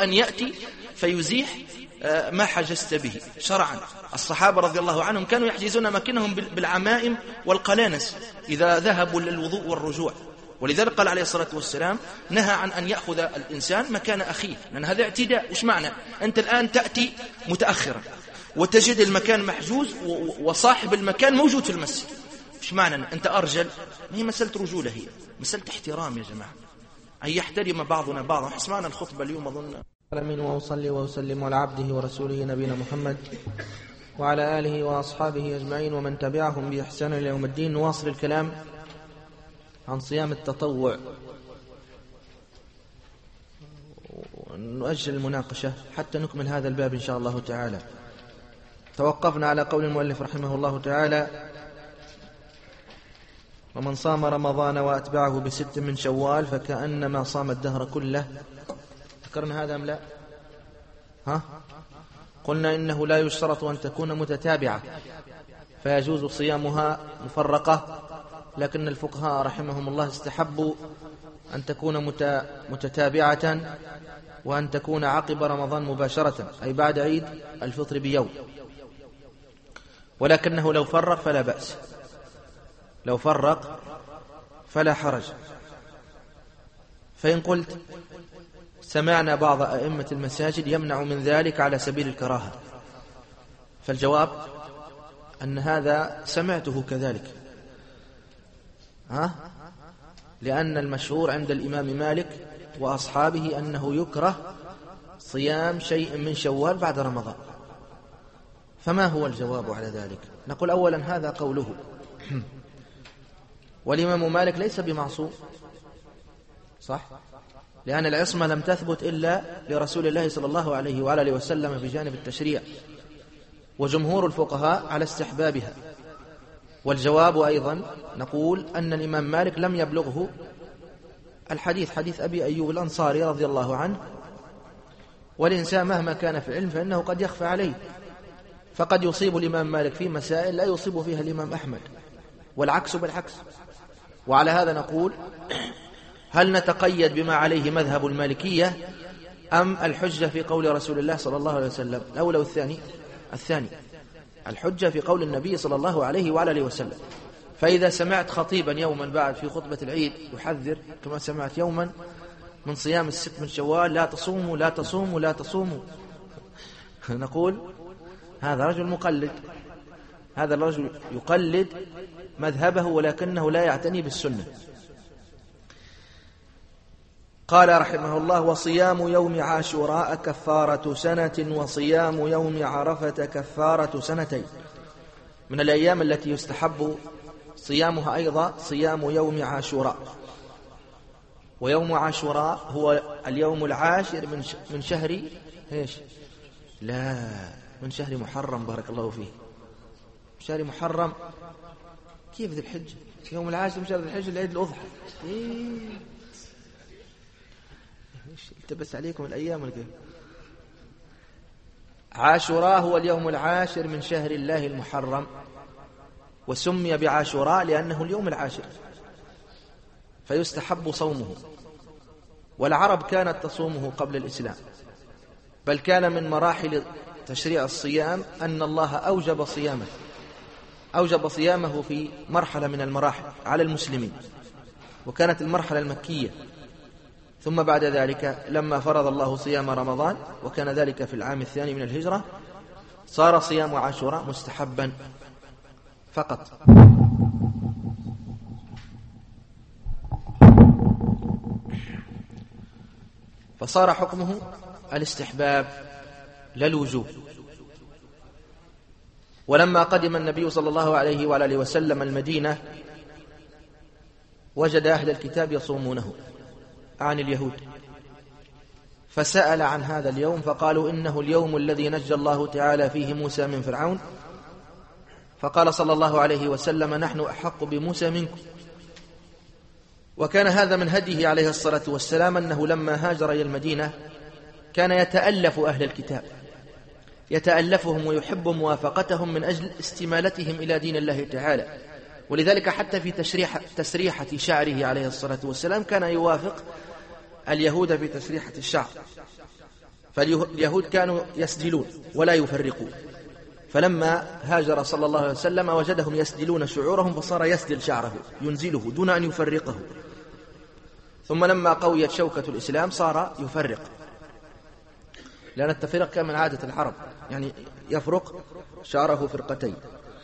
أن يأتي فيزيح ما حجزت به شرعا. الصحابة رضي الله عنهم كانوا يحجزون مكانهم بالعمائم والقلانس إذا ذهبوا للوضوء والرجوع، ولذلك قال عليه الصلاة والسلام نهى عن أن يأخذ الإنسان مكان أخيه، لأن هذا اعتداء. وش معنى؟ أنت الآن تأتي متأخرا وتجد المكان محجوز وصاحب المكان موجود في المسجد، وش معنى؟ أنت أرجل؟ ما هي مسألة رجولة، هي مسألة احترام يا جماعة، أن يحترم بعضنا بعضا. اسمعنا الخطبة اليوم أظن. آمين. وأصلي وأسلم على عبده ورسوله نبينا محمد وعلى آله وأصحابه أجمعين ومن تبعهم بإحسان إلى يوم الدين. نواصل الكلام عن صيام التطوع، ونؤجل المناقشة حتى نكمل هذا الباب إن شاء الله تعالى. توقفنا على قول المؤلف رحمه الله تعالى: ومن صام رمضان وأتبعه بست من شوال فكأنما صام الدهر كله. ذكرنا هذا أم لا؟ قلنا إنه لا يشترط أن تكون متتابعة، فيجوز صيامها مفرقة، لكن الفقهاء رحمهم الله استحبوا أن تكون متتابعة، وأن تكون عقب رمضان مباشرة، أي بعد عيد الفطر بيوم. ولكنه لو فرق فلا بأس، لو فرق فلا حرج. فإن قلت سمعنا بعض أئمة المساجد يمنع من ذلك على سبيل الكراهة، فالجواب أن هذا سمعته كذلك، لأن المشهور عند الإمام مالك وأصحابه أنه يكره صيام شيء من شوال بعد رمضان. فما هو الجواب على ذلك؟ نقول أولا هذا قوله، والإمام مالك ليس بمعصوم، صح؟ لأن العصمة لم تثبت إلا لرسول الله صلى الله عليه وآله وسلم بجانب التشريع، وجمهور الفقهاء على استحبابها. والجواب أيضا نقول أن الإمام مالك لم يبلغه الحديث، حديث أبي أيوب الأنصاري رضي الله عنه، والإنسان مهما كان في العلم فإنه قد يخفى عليه، فقد يصيب الإمام مالك في مسائل لا يصيب فيها الإمام أحمد، والعكس بالعكس. وعلى هذا نقول: هل نتقيد بما عليه مذهب المالكية أم الحجة في قول رسول الله صلى الله عليه وسلم؟ الأول والثاني؟ الثاني، الحجة في قول النبي صلى الله عليه وآله وسلم. فإذا سمعت خطيبا يوما بعد في خطبة العيد يحذر كما سمعت يوما من صيام الست من شوال: لا تصوموا لا تصوموا لا تصوموا، نقول هذا رجل مقلد، هذا الرجل يقلد مذهبه ولكنه لا يعتني بالسنة. قال رحمه الله: وصيام يوم عاشوراء كفارة سنة، وصيام يوم عرفة كفارة سنتين. من الأيام التي يستحب صيامها أيضا صيام يوم عاشوراء. ويوم عاشوراء هو اليوم العاشر من شهر إيش؟ لا، من شهر محرم. بارك الله فيه. شهر محرم كيف ذي الحجة؟ يوم العاشر من شهر ذي الحجة العيد الأضحى. التبس عليكم الأيام الكيف. عاشوراء هو اليوم العاشر من شهر الله المحرم، وسمي بعاشوراء لأنه اليوم العاشر، فيستحب صومه. والعرب كانت تصومه قبل الإسلام، بل كان من مراحل تشريع الصيام أن الله أوجب صيامه في مرحلة من المراحل على المسلمين، وكانت المرحلة المكية. ثم بعد ذلك لما فرض الله صيام رمضان، وكان ذلك في العام الثاني من الهجرة، صار صيام عاشوراء مستحبا فقط. فصار حكمه الاستحباب لا الوجوب. ولما قدم النبي صلى الله عليه وآله وسلم المدينة وجد أهل الكتاب يصومونه عن اليهود، فسأل عن هذا اليوم فقالوا: إنه اليوم الذي نجى الله تعالى فيه موسى من فرعون. فقال صلى الله عليه وسلم: نحن أحق بموسى منكم. وكان هذا من هديه عليه الصلاة والسلام، أنه لما هاجر إلى المدينة كان يتألف أهل الكتاب، يتألفهم ويحب موافقتهم من أجل استمالتهم إلى دين الله تعالى. ولذلك حتى في تسريحة شعره عليه الصلاة والسلام كان يوافق اليهود في تسريحة الشعر. فاليهود كانوا يسدلون ولا يفرقون، فلما هاجر صلى الله عليه وسلم وجدهم يسدلون شعورهم فصار يسدل شعره ينزله دون أن يفرقه، ثم لما قويت شوكة الإسلام صار يفرق، لأن التفريق كان من عادة العرب، يعني يفرق شعره فرقتين.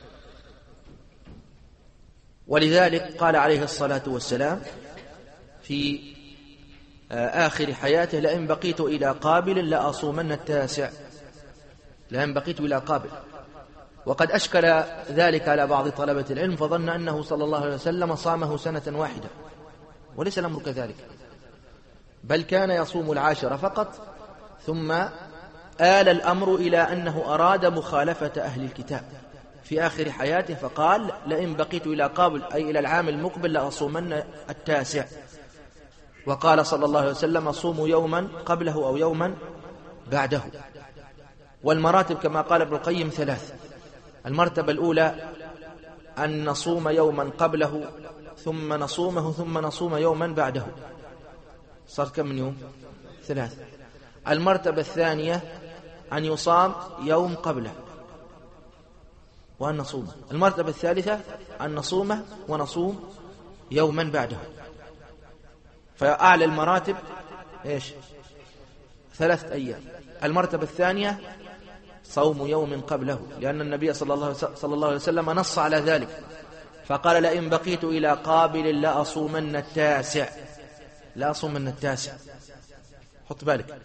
ولذلك قال عليه الصلاة والسلام في آخر حياته: لئن بقيت إلى قابل لأصومن التاسع. لئن بقيت إلى قابل. وقد أشكل ذلك على بعض طلبة العلم فظن أنه صلى الله عليه وسلم صامه سنة واحدة، وليس الأمر كذلك، بل كان يصوم العاشرة فقط، ثم آل الأمر إلى أنه أراد مخالفة أهل الكتاب في آخر حياته، فقال: لئن بقيت إلى قابل أي إلى العام المقبل لأصومن التاسع. وقال صلى الله عليه وسلم: صوموا يوما قبله أو يوما بعده. والمراتب كما قال ابن القيم 3: المرتبة الأولى أن نصوم يوما قبله ثم نصومه ثم نصوم يوما بعده، صار كم من يوم؟ 3. المرتبة الثانية أن يصام يوم قبله وأن نصومه. المرتبة الثالثة أن نصومه ونصوم يوما بعده. فأعلى المراتب إيش؟ 3 أيام. المرتبة الثانية صوم يوم قبله، لأن النبي صلى الله عليه وسلم نص على ذلك فقال: لئن بقيت إلى قابل لأصومن التاسع. لا أصومن التاسع، حط بالك.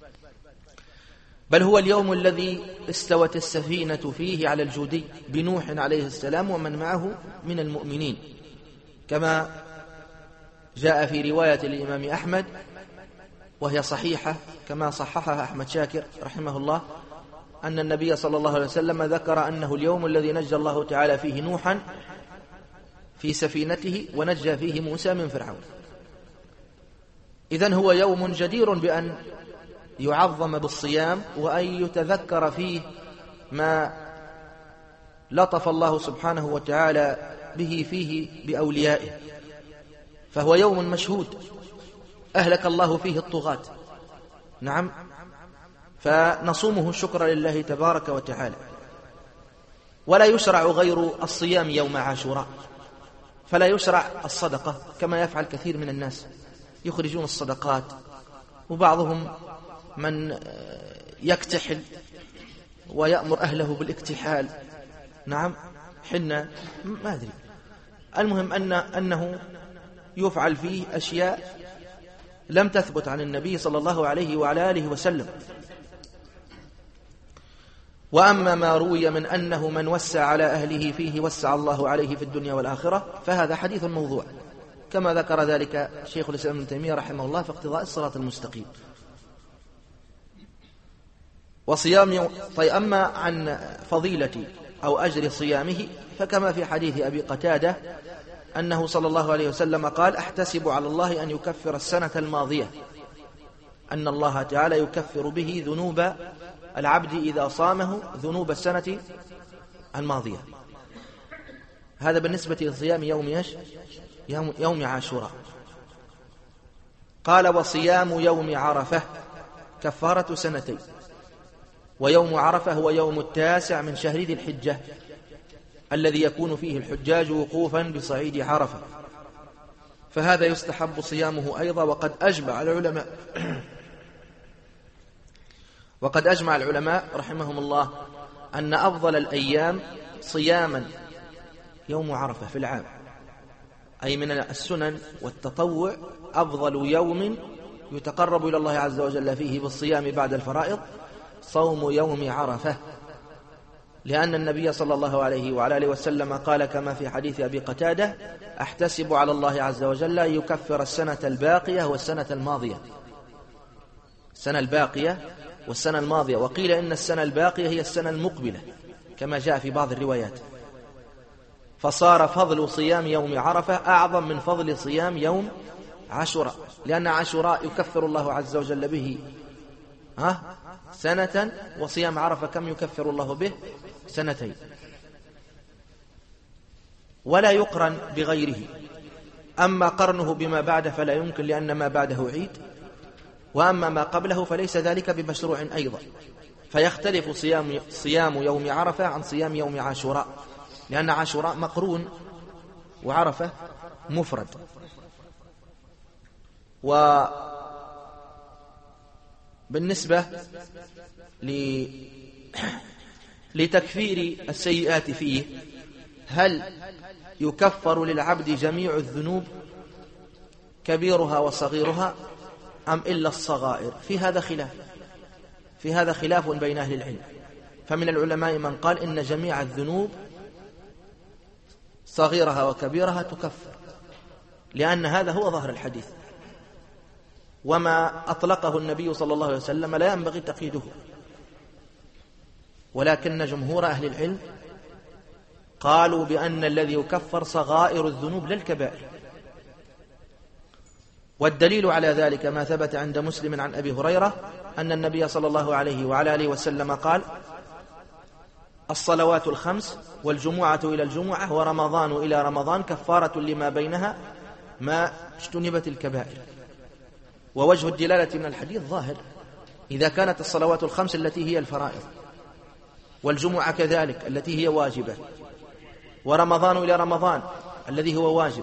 بل هو اليوم الذي استوت السفينة فيه على الجودي بنوح عليه السلام ومن معه من المؤمنين، كما جاء في رواية الإمام أحمد وهي صحيحة كما صححها أحمد شاكر رحمه الله، أن النبي صلى الله عليه وسلم ذكر أنه اليوم الذي نجى الله تعالى فيه نوحا في سفينته ونجى فيه موسى من فرعون. إذن هو يوم جدير بأن يعظم بالصيام وأن يتذكر فيه ما لطف الله سبحانه وتعالى به فيه بأوليائه، فهو يوم مشهود أهلك الله فيه الطغاة. نعم، فنصومه شكرا لله تبارك وتعالى. ولا يشرع غير الصيام يوم عاشوراء، فلا يشرع الصدقة كما يفعل كثير من الناس، يخرجون الصدقات، وبعضهم من يكتحل ويأمر أهله بالاكتحال. نعم، حنا ما أدري، المهم أنه يفعل فيه أشياء لم تثبت عن النبي صلى الله عليه وعلى آله وسلم. وأما ما روي من أنه من وسع على أهله فيه وسع الله عليه في الدنيا والآخرة فهذا حديث موضوع، كما ذكر ذلك شيخ الإسلام ابن تيمية رحمه الله في اقتضاء الصراط المستقيم. وصيام طيب، أما عن فضيلة أو أجر صيامه فكما في حديث أبي قتادة أنه صلى الله عليه وسلم قال: أحتسب على الله أن يكفر السنة الماضية، أن الله تعالى يكفر به ذنوب العبد إذا صامه ذنوب السنة الماضية. هذا بالنسبة لصيام يوم عاشوراء. قال: وصيام يوم عرفة كفارة سنتين. ويوم عرفة هو يوم 9 من شهر ذي الحجة الذي يكون فيه الحجاج وقوفا بصعيد عرفة، فهذا يستحب صيامه أيضا. وقد أجمع العلماء رحمهم الله أن أفضل الأيام صياما يوم عرفة في العام، أي من السنن والتطوع أفضل يوم يتقرب إلى الله عز وجل فيه بالصيام بعد الفرائض صوم يوم عرفة، لأن النبي صلى الله عليه وعلى آله وسلم قال كما في حديث أبي قتادة: أحتسب على الله عز وجل أن يكفر السنة الباقية والسنة الماضية. السنة الباقية والسنة الماضية، وقيل إن السنة الباقية هي السنة المقبلة كما جاء في بعض الروايات. فصار فضل صيام يوم عرفة أعظم من فضل صيام يوم عاشوراء، لأن عاشوراء يكفر الله عز وجل به سنة، وصيام عرفة كم يكفر الله به؟ 2. ولا يقرن بغيره. أما قرنه بما بعده فلا يمكن، لأن ما بعده عيد وأما ما قبله فليس ذلك بمشروع أيضا، فيختلف صيام يوم عرفة عن صيام يوم عاشوراء، لأن عاشوراء مقرون وعرفة مفرد. وبالنسبة لتكفير السيئات فيه، هل يكفر للعبد جميع الذنوب كبيرها وصغيرها أم إلا الصغائر؟ في هذا خلاف بين أهل العلم. فمن العلماء من قال إن جميع الذنوب صغيرها وكبيرها تكفر، لأن هذا هو ظاهر الحديث، وما أطلقه النبي صلى الله عليه وسلم لا ينبغي تقييده. ولكن جمهور أهل العلم قالوا بأن الذي يكفر صغائر الذنوب لا الكبائر. والدليل على ذلك ما ثبت عند مسلم عن أبي هريرة أن النبي صلى الله عليه وعلى آله وسلم قال: الصلوات الخمس والجمعة إلى الجمعة ورمضان إلى رمضان كفارة لما بينها ما اجتنبت الكبائر. ووجه الدلالة من الحديث ظاهر، إذا كانت الصلوات الخمس التي هي الفرائض، والجمعة كذلك التي هي واجبة، ورمضان إلى رمضان الذي هو واجب،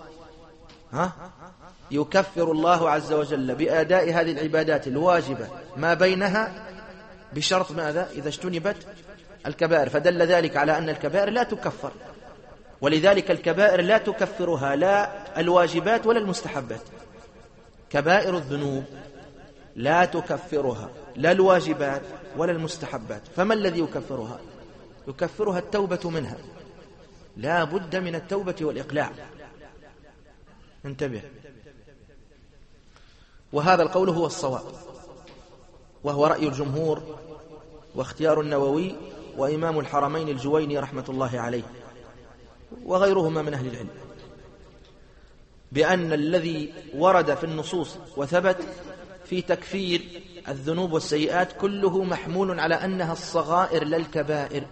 يكفر الله عز وجل بأداء هذه العبادات الواجبة ما بينها بشرط ماذا؟ إذا اجتنبت الكبائر. فدل ذلك على أن الكبائر لا تكفر، ولذلك الكبائر لا تكفرها لا الواجبات ولا المستحبات. كبائر الذنوب لا تكفرها لا الواجبات ولا المستحبات. فما الذي يكفرها؟ يكفرها التوبة منها، لا بد من التوبة والإقلاع. انتبه. وهذا القول هو الصواب، وهو رأي الجمهور واختيار النووي وإمام الحرمين الجويني رحمة الله عليه وغيرهما من أهل العلم، بأن الذي ورد في النصوص وثبت في تكفير الذنوب والسيئات كله محمول على أنها الصغائر لا الكبائر.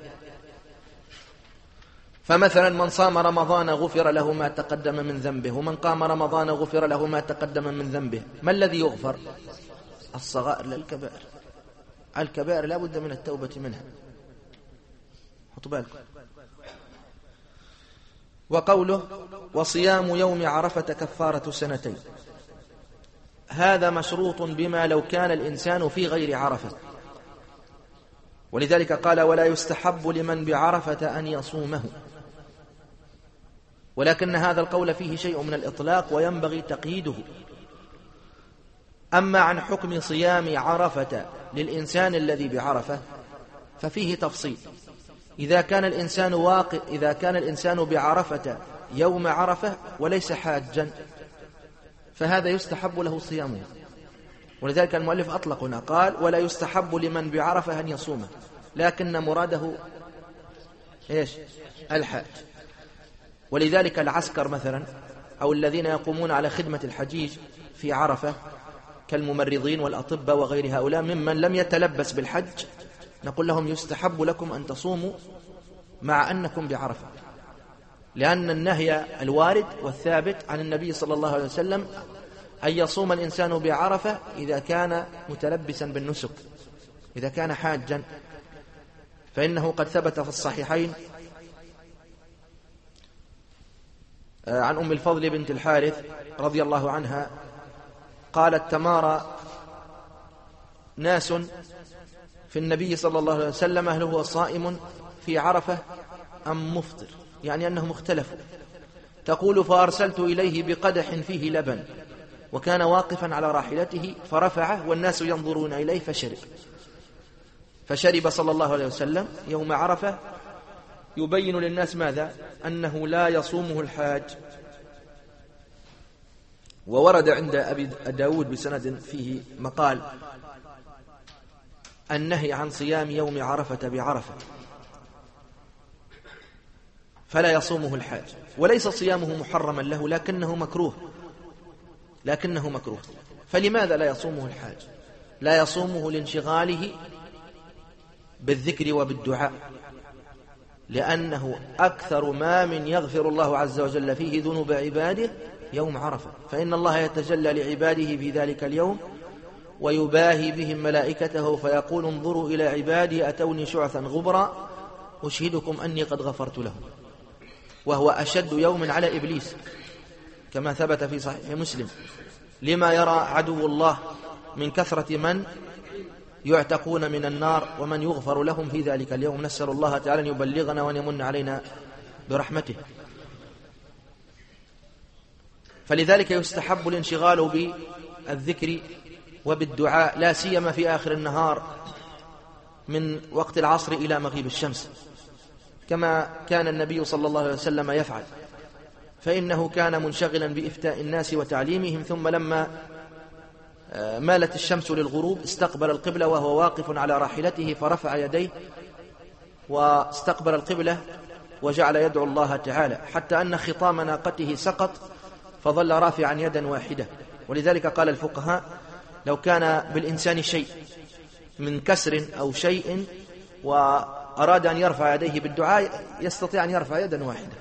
فمثلا من صام رمضان غفر له ما تقدم من ذنبه، ومن قام رمضان غفر له ما تقدم من ذنبه. ما الذي يغفر؟ الصغائر لا الكبائر. الكبائر لا بد من التوبة منها، حطوا بالكم. وقوله: وصيام يوم عرفة كفارة سنتين، هذا مشروط بما لو كان الإنسان في غير عرفة، ولذلك قال: ولا يستحب لمن بعرفة أن يصومه. ولكن هذا القول فيه شيء من الإطلاق وينبغي تقييده. أما عن حكم صيام عرفة للإنسان الذي بعرفة ففيه تفصيل. إذا كان الإنسان بعرفة يوم عرفة وليس حاجا فهذا يستحب له صيامه، ولذلك المؤلف أطلق هنا قال: ولا يستحب لمن بعرفة أن يصومه، لكن مراده إيش؟ الحاج. ولذلك العسكر مثلا أو الذين يقومون على خدمة الحجيج في عرفة كالممرضين والأطباء وغير هؤلاء ممن لم يتلبس بالحج، نقول لهم: يستحب لكم أن تصوموا مع أنكم بعرفة، لأن النهي الوارد والثابت عن النبي صلى الله عليه وسلم أن يصوم الإنسان بعرفة إذا كان متلبسا بالنسك، إذا كان حاجا. فإنه قد ثبت في الصحيحين عن أم الفضل بنت الحارث رضي الله عنها قالت: تمارى ناس في النبي صلى الله عليه وسلم هل هو صائم في عرفة أم مفطر، يعني أنهم اختلفوا. تقول: فأرسلت إليه بقدح فيه لبن، وكان واقفا على راحلته فرفعه والناس ينظرون إليه فشرب صلى الله عليه وسلم يوم عرفة، يبين للناس ماذا؟ أنه لا يصومه الحاج. وورد عند أبي داود بسند فيه مقال: النهي عن صيام يوم عرفة بعرفة، فلا يصومه الحاج، وليس صيامه محرما له لكنه مكروه. فلماذا لا يصومه الحاج؟ لا يصومه لانشغاله بالذكر وبالدعاء، لأنه أكثر ما من يغفر الله عز وجل فيه ذنوب عباده يوم عرفة، فإن الله يتجلى لعباده في ذلك اليوم ويباهي بهم ملائكته فيقول انظروا إلى عبادي أتوني شعثا غبرا أشهدكم أني قد غفرت لهم، وهو أشد يوم على إبليس كما ثبت في صحيح مسلم، لما يرى عدو الله من كثرة من يعتقون من النار ومن يغفر لهم في ذلك اليوم. نسأل الله تعالى أن يبلغنا وأن يمن علينا برحمته. فلذلك يستحب الانشغال بالذكر وبالدعاء، لا سيما في آخر النهار من وقت العصر إلى مغيب الشمس، كما كان النبي صلى الله عليه وسلم يفعل، فإنه كان منشغلا بإفتاء الناس وتعليمهم، ثم لما مالت الشمس للغروب استقبل القبلة وهو واقف على راحلته، فرفع يديه واستقبل القبلة وجعل يدعو الله تعالى، حتى أن خطام ناقته سقط فظل رافعا يدا واحدة. ولذلك قال الفقهاء لو كان بالإنسان شيء من كسر أو شيء وأراد أن يرفع يديه بالدعاء يستطيع أن يرفع يدا واحدة.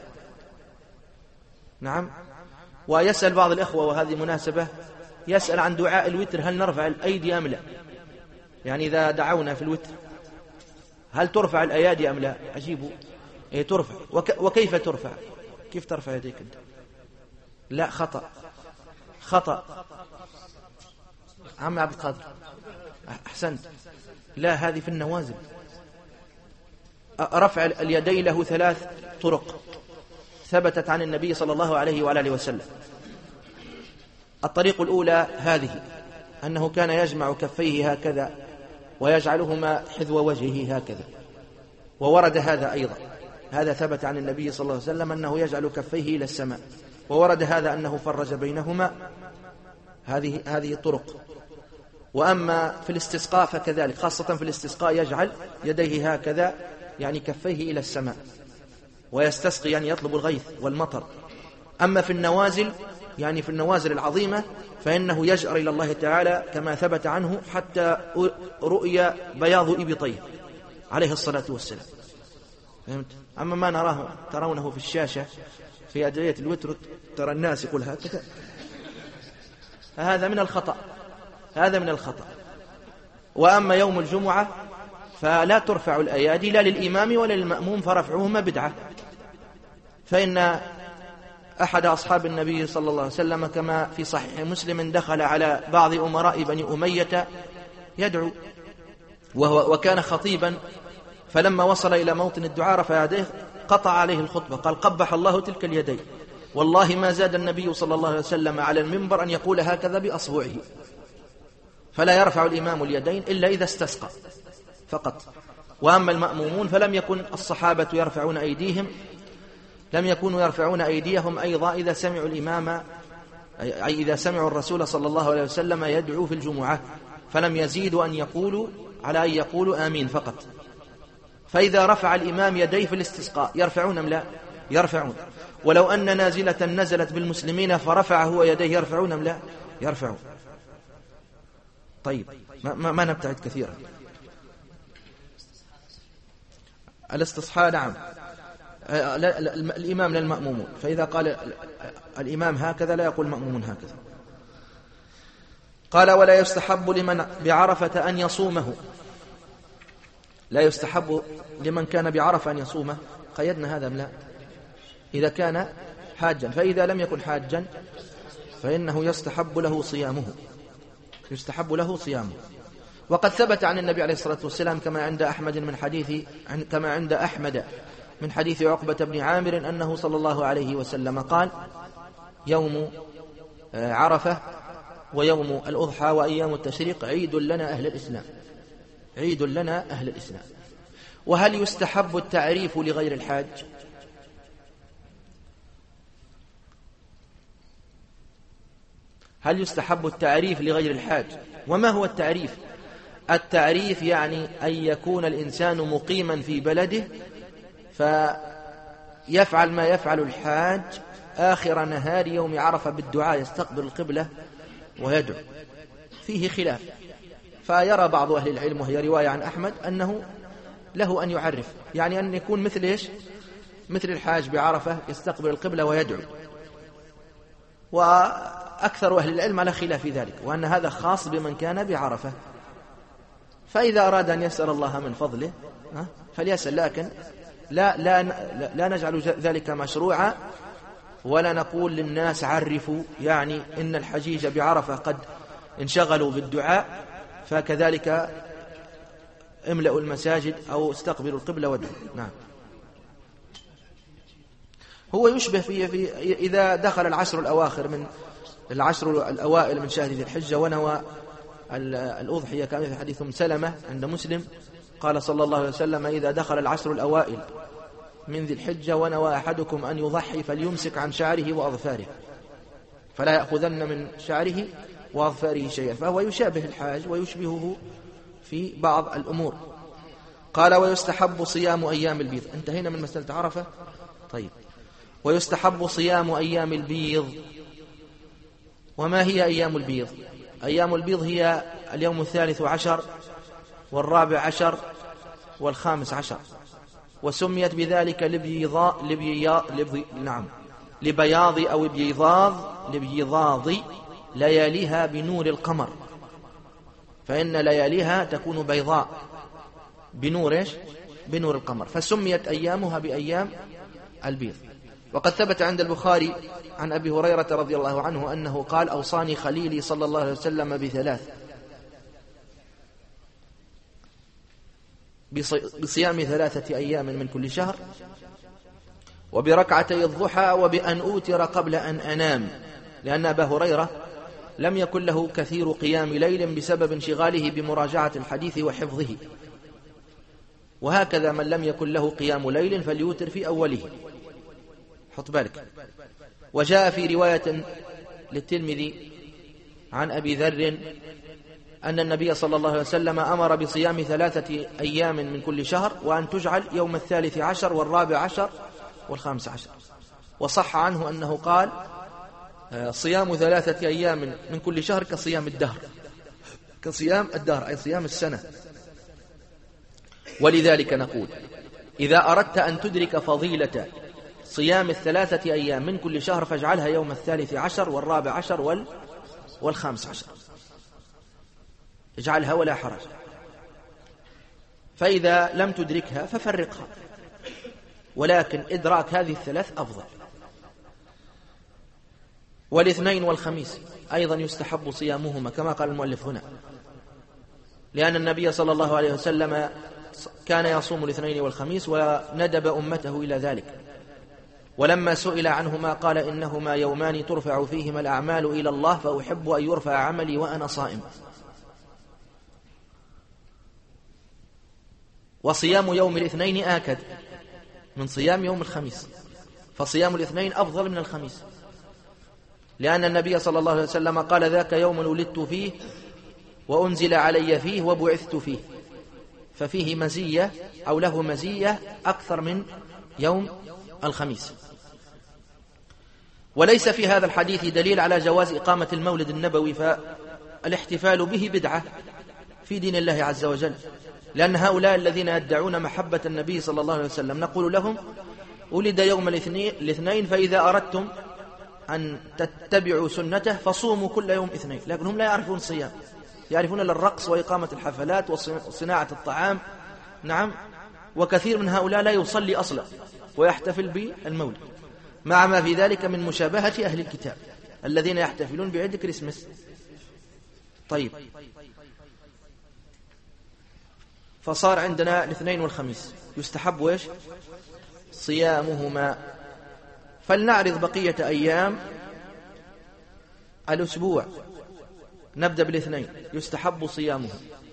نعم. ويسأل بعض الإخوة، وهذه مناسبة، يسأل عن دعاء الوتر، هل نرفع الأيدي أم لا؟ يعني إذا دعونا في الوتر هل ترفع الأيادي أم لا؟ أجيبوا إيه ترفع. وكيف ترفع؟ كيف ترفع يديك أنت؟ لا، خطأ عم عبد القادر، أحسنت، لا، هذه في النوازل. رفع اليدين له 3 طرق ثبتت عن النبي صلى الله عليه وآله وسلم. الطريق الأولى هذه، أنه كان يجمع كفيه هكذا ويجعلهما حذو وجهه هكذا، وورد هذا أيضا، هذا ثبت عن النبي صلى الله عليه وسلم أنه يجعل كفيه إلى السماء، وورد هذا أنه فرج بينهما. هذه الطرق. وأما في الاستسقاء فكذلك، خاصة في الاستسقاء يجعل يديه هكذا، يعني كفيه إلى السماء، ويستسقي يعني يطلب الغيث والمطر. أما في النوازل، يعني في النوازل العظيمة، فإنه يجأر إلى الله تعالى كما ثبت عنه حتى رؤيا بياض إبطيه عليه الصلاة والسلام. فهمت؟ أما ما نراه ترونه في الشاشة في أدعية الوتر، ترى الناس يقول هكذا، هذا من الخطأ. وأما يوم الجمعة فلا ترفع الأيادي لا للإمام ولا للمأموم، فرفعهما بدعة. فإن أحد أصحاب النبي صلى الله عليه وسلم كما في صحيح مسلم دخل على بعض أمراء بني أمية يدعو وكان خطيبا، فلما وصل إلى موطن الدعاء رفع يديه قطع عليه الخطبة، قال قبح الله تلك اليدين، والله ما زاد النبي صلى الله عليه وسلم على المنبر أن يقول هكذا بأصبعه. فلا يرفع الإمام اليدين إلا إذا استسقى فقط. وأما المأمومون فلم يكن الصحابة يرفعون أيديهم، لم يكونوا يرفعون أيديهم أيضا إذا سمعوا الإمام، أي إذا سمعوا الرسول صلى الله عليه وسلم يدعو في الجمعة، فلم يزيدوا أن يقولوا على أن يقولوا آمين فقط. فإذا رفع الإمام يديه في الاستسقاء يرفعون أم لا؟ يرفعون. ولو أن نازلة نزلت بالمسلمين فرفع هو يديه يرفعون أم لا؟ يرفعون. طيب، ما نبتعد كثيرا. الاستصحاء نعم، الإمام للمأمومون، فإذا قال الإمام هكذا لا يقول المأمومون هكذا. قال ولا يستحب لمن بعرفة أن يصومه، لا يستحب لمن كان بعرفة أن يصومه، قيدنا هذا لا، إذا كان حاجا، فإذا لم يكن حاجا فإنه يستحب له صيامه. وقد ثبت عن النبي عليه الصلاة والسلام كما عند أحمد من حديث عقبة بن عامر أنه صلى الله عليه وسلم قال يوم عرفة ويوم الأضحى وأيام التشريق عيد لنا أهل الإسلام. وهل يستحب التعريف لغير الحاج؟ هل يستحب التعريف لغير الحاج؟ وما هو التعريف؟ التعريف يعني أن يكون الإنسان مقيما في بلده فيفعل ما يفعل الحاج آخر نهار يوم عرفة بالدعاء، يستقبل القبلة ويدعو. فيه خلاف، فيرى بعض أهل العلم وهي رواية عن أحمد أنه له أن يعرف، يعني أن يكون مثل إيش؟ مثل الحاج بعرفة يستقبل القبلة ويدعو. أكثر أهل العلم على خلاف ذلك، وأن هذا خاص بمن كان بعرفة. فإذا أراد أن يسأل الله من فضله فليسأل، لكن لا نجعل ذلك مشروعا، ولا نقول للناس عرفوا، يعني إن الحجيج بعرفة قد انشغلوا بالدعاء، فكذلك املأوا المساجد أو استقبلوا القبلة وادعوا. نعم. هو يشبه في إذا دخل العشر الأواخر من العشر الأوائل من شهر ذي الحجة ونوى الأضحية، كما في حديث سلمة عند مسلم قال صلى الله عليه وسلم: إذا دخل العشر الأوائل من ذي الحجة ونوى أحدكم أن يضحي فليمسك عن شعره وأظفاره، فلا يأخذن من شعره وأظفاره شيئا. فهو يشابه الحاج ويشبهه في بعض الأمور. قال: ويستحب صيام أيام البيض. انتهينا من مسألة عرفة. طيب، ويستحب صيام أيام البيض. وما هي أيام البيض؟ أيام البيض هي اليوم 13 و14 و15، وسميت بذلك لبياض أو لبيضاض لياليها بنور القمر، فإن لياليها تكون بيضاء بنور القمر، فسميت أيامها بأيام البيض. وقد ثبت عند البخاري عن أبي هريرة رضي الله عنه أنه قال: أوصاني خليلي صلى الله عليه وسلم بثلاث: بصيام 3 أيام من كل شهر، وبركعتي الضحى، وبأن أوتر قبل أن أنام، لأن أبا هريرة لم يكن له كثير قيام ليل بسبب انشغاله بمراجعة الحديث وحفظه، وهكذا من لم يكن له قيام ليل فليوتر في أوله. حط بالك. وجاء في رواية للترمذي عن أبي ذر أن النبي صلى الله عليه وسلم أمر بصيام 3 أيام من كل شهر، وأن تجعل يوم 13 و14 و15. وصح عنه أنه قال: صيام 3 أيام من كل شهر كصيام الدهر، أي صيام السنة. ولذلك نقول: إذا أردت أن تدرك فضيلة صيام 3 أيام من كل شهر فاجعلها يوم 13 و14 و15، اجعلها ولا حرج. فإذا لم تدركها ففرقها، ولكن إدراك هذه 3 أفضل. والاثنين والخميس أيضا يستحب صيامهما كما قال المؤلف هنا، لأن النبي صلى الله عليه وسلم كان يصوم الاثنين والخميس وندب أمته إلى ذلك. ولما سئل عنهما قال: إنهما يومان ترفع فيهما الأعمال إلى الله، فأحب أن يرفع عملي وأنا صائم. وصيام يوم الاثنين آكد من صيام يوم الخميس، فصيام الاثنين أفضل من الخميس، لأن النبي صلى الله عليه وسلم قال: ذاك يوم ولدت فيه وأنزل علي فيه وبعثت فيه، ففيه مزية أو له مزية أكثر من يوم الخميس. وليس في هذا الحديث دليل على جواز إقامة المولد النبوي، فالاحتفال به بدعة في دين الله عز وجل، لأن هؤلاء الذين يدعون محبة النبي صلى الله عليه وسلم نقول لهم: ولد يوم الاثنين، فإذا أردتم أن تتبعوا سنته فصوموا كل يوم اثنين. لكن هم لا يعرفون الصيام، يعرفون الرقص وإقامة الحفلات وصناعة الطعام. نعم. وكثير من هؤلاء لا يصلي أصلا ويحتفل بالمولد، مع ما في ذلك من مشابهة أهل الكتاب الذين يحتفلون بعيد كريسمس. طيب، فصار عندنا الاثنين والخميس يستحب وإيش؟ صيامهما. فلنعرض بقية أيام الأسبوع. نبدأ بالاثنين، يستحب صيامه.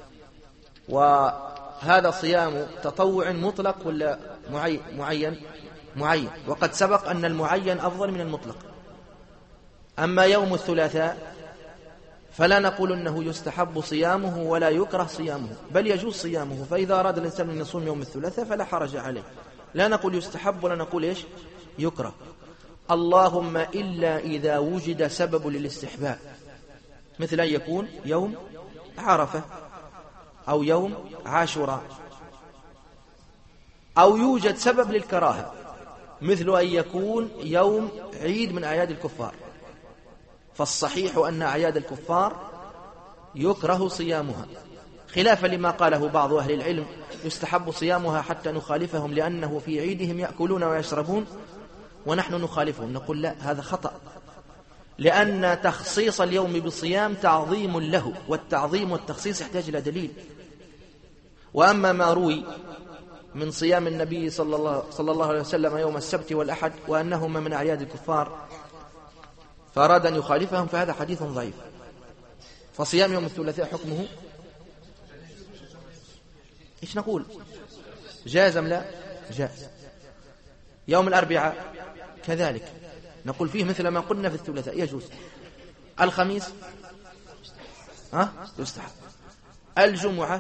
وهذا صيام تطوع مطلق ولا معين، وقد سبق أن المعين أفضل من المطلق. أما يوم الثلاثاء فلا نقول أنه يستحب صيامه ولا يكره صيامه، بل يجوز صيامه. فإذا أراد الإنسان أن يصوم يوم الثلاثاء فلا حرج عليه، لا نقول يستحب ولا نقول إيش يكره. اللهم إلا إذا وجد سبب للاستحباب، مثل أن يكون يوم عرفة أو يوم عاشوراء، أو يوجد سبب للكراهة مثل أن يكون يوم عيد من أعياد الكفار، فالصحيح أن أعياد الكفار يكره صيامها، خلافا لما قاله بعض أهل العلم يستحب صيامها حتى نخالفهم لأنه في عيدهم يأكلون ويشربون ونحن نخالفهم. نقول لا، هذا خطأ، لأن تخصيص اليوم بالصيام تعظيم له، والتعظيم والتخصيص يحتاج إلى دليل. وأما ما روي من صيام النبي صلى الله عليه وسلم يوم السبت والأحد وأنهما من أعياد الكفار فأراد أن يخالفهم، فهذا حديث ضعيف. فصيام يوم الثلاثاء حكمه إيش نقول؟ جاز أم لا؟ جاز. يوم الأربعاء كذلك نقول فيه مثل ما قلنا في الثلاثاء يجوز. الخميس يستحب. الجمعة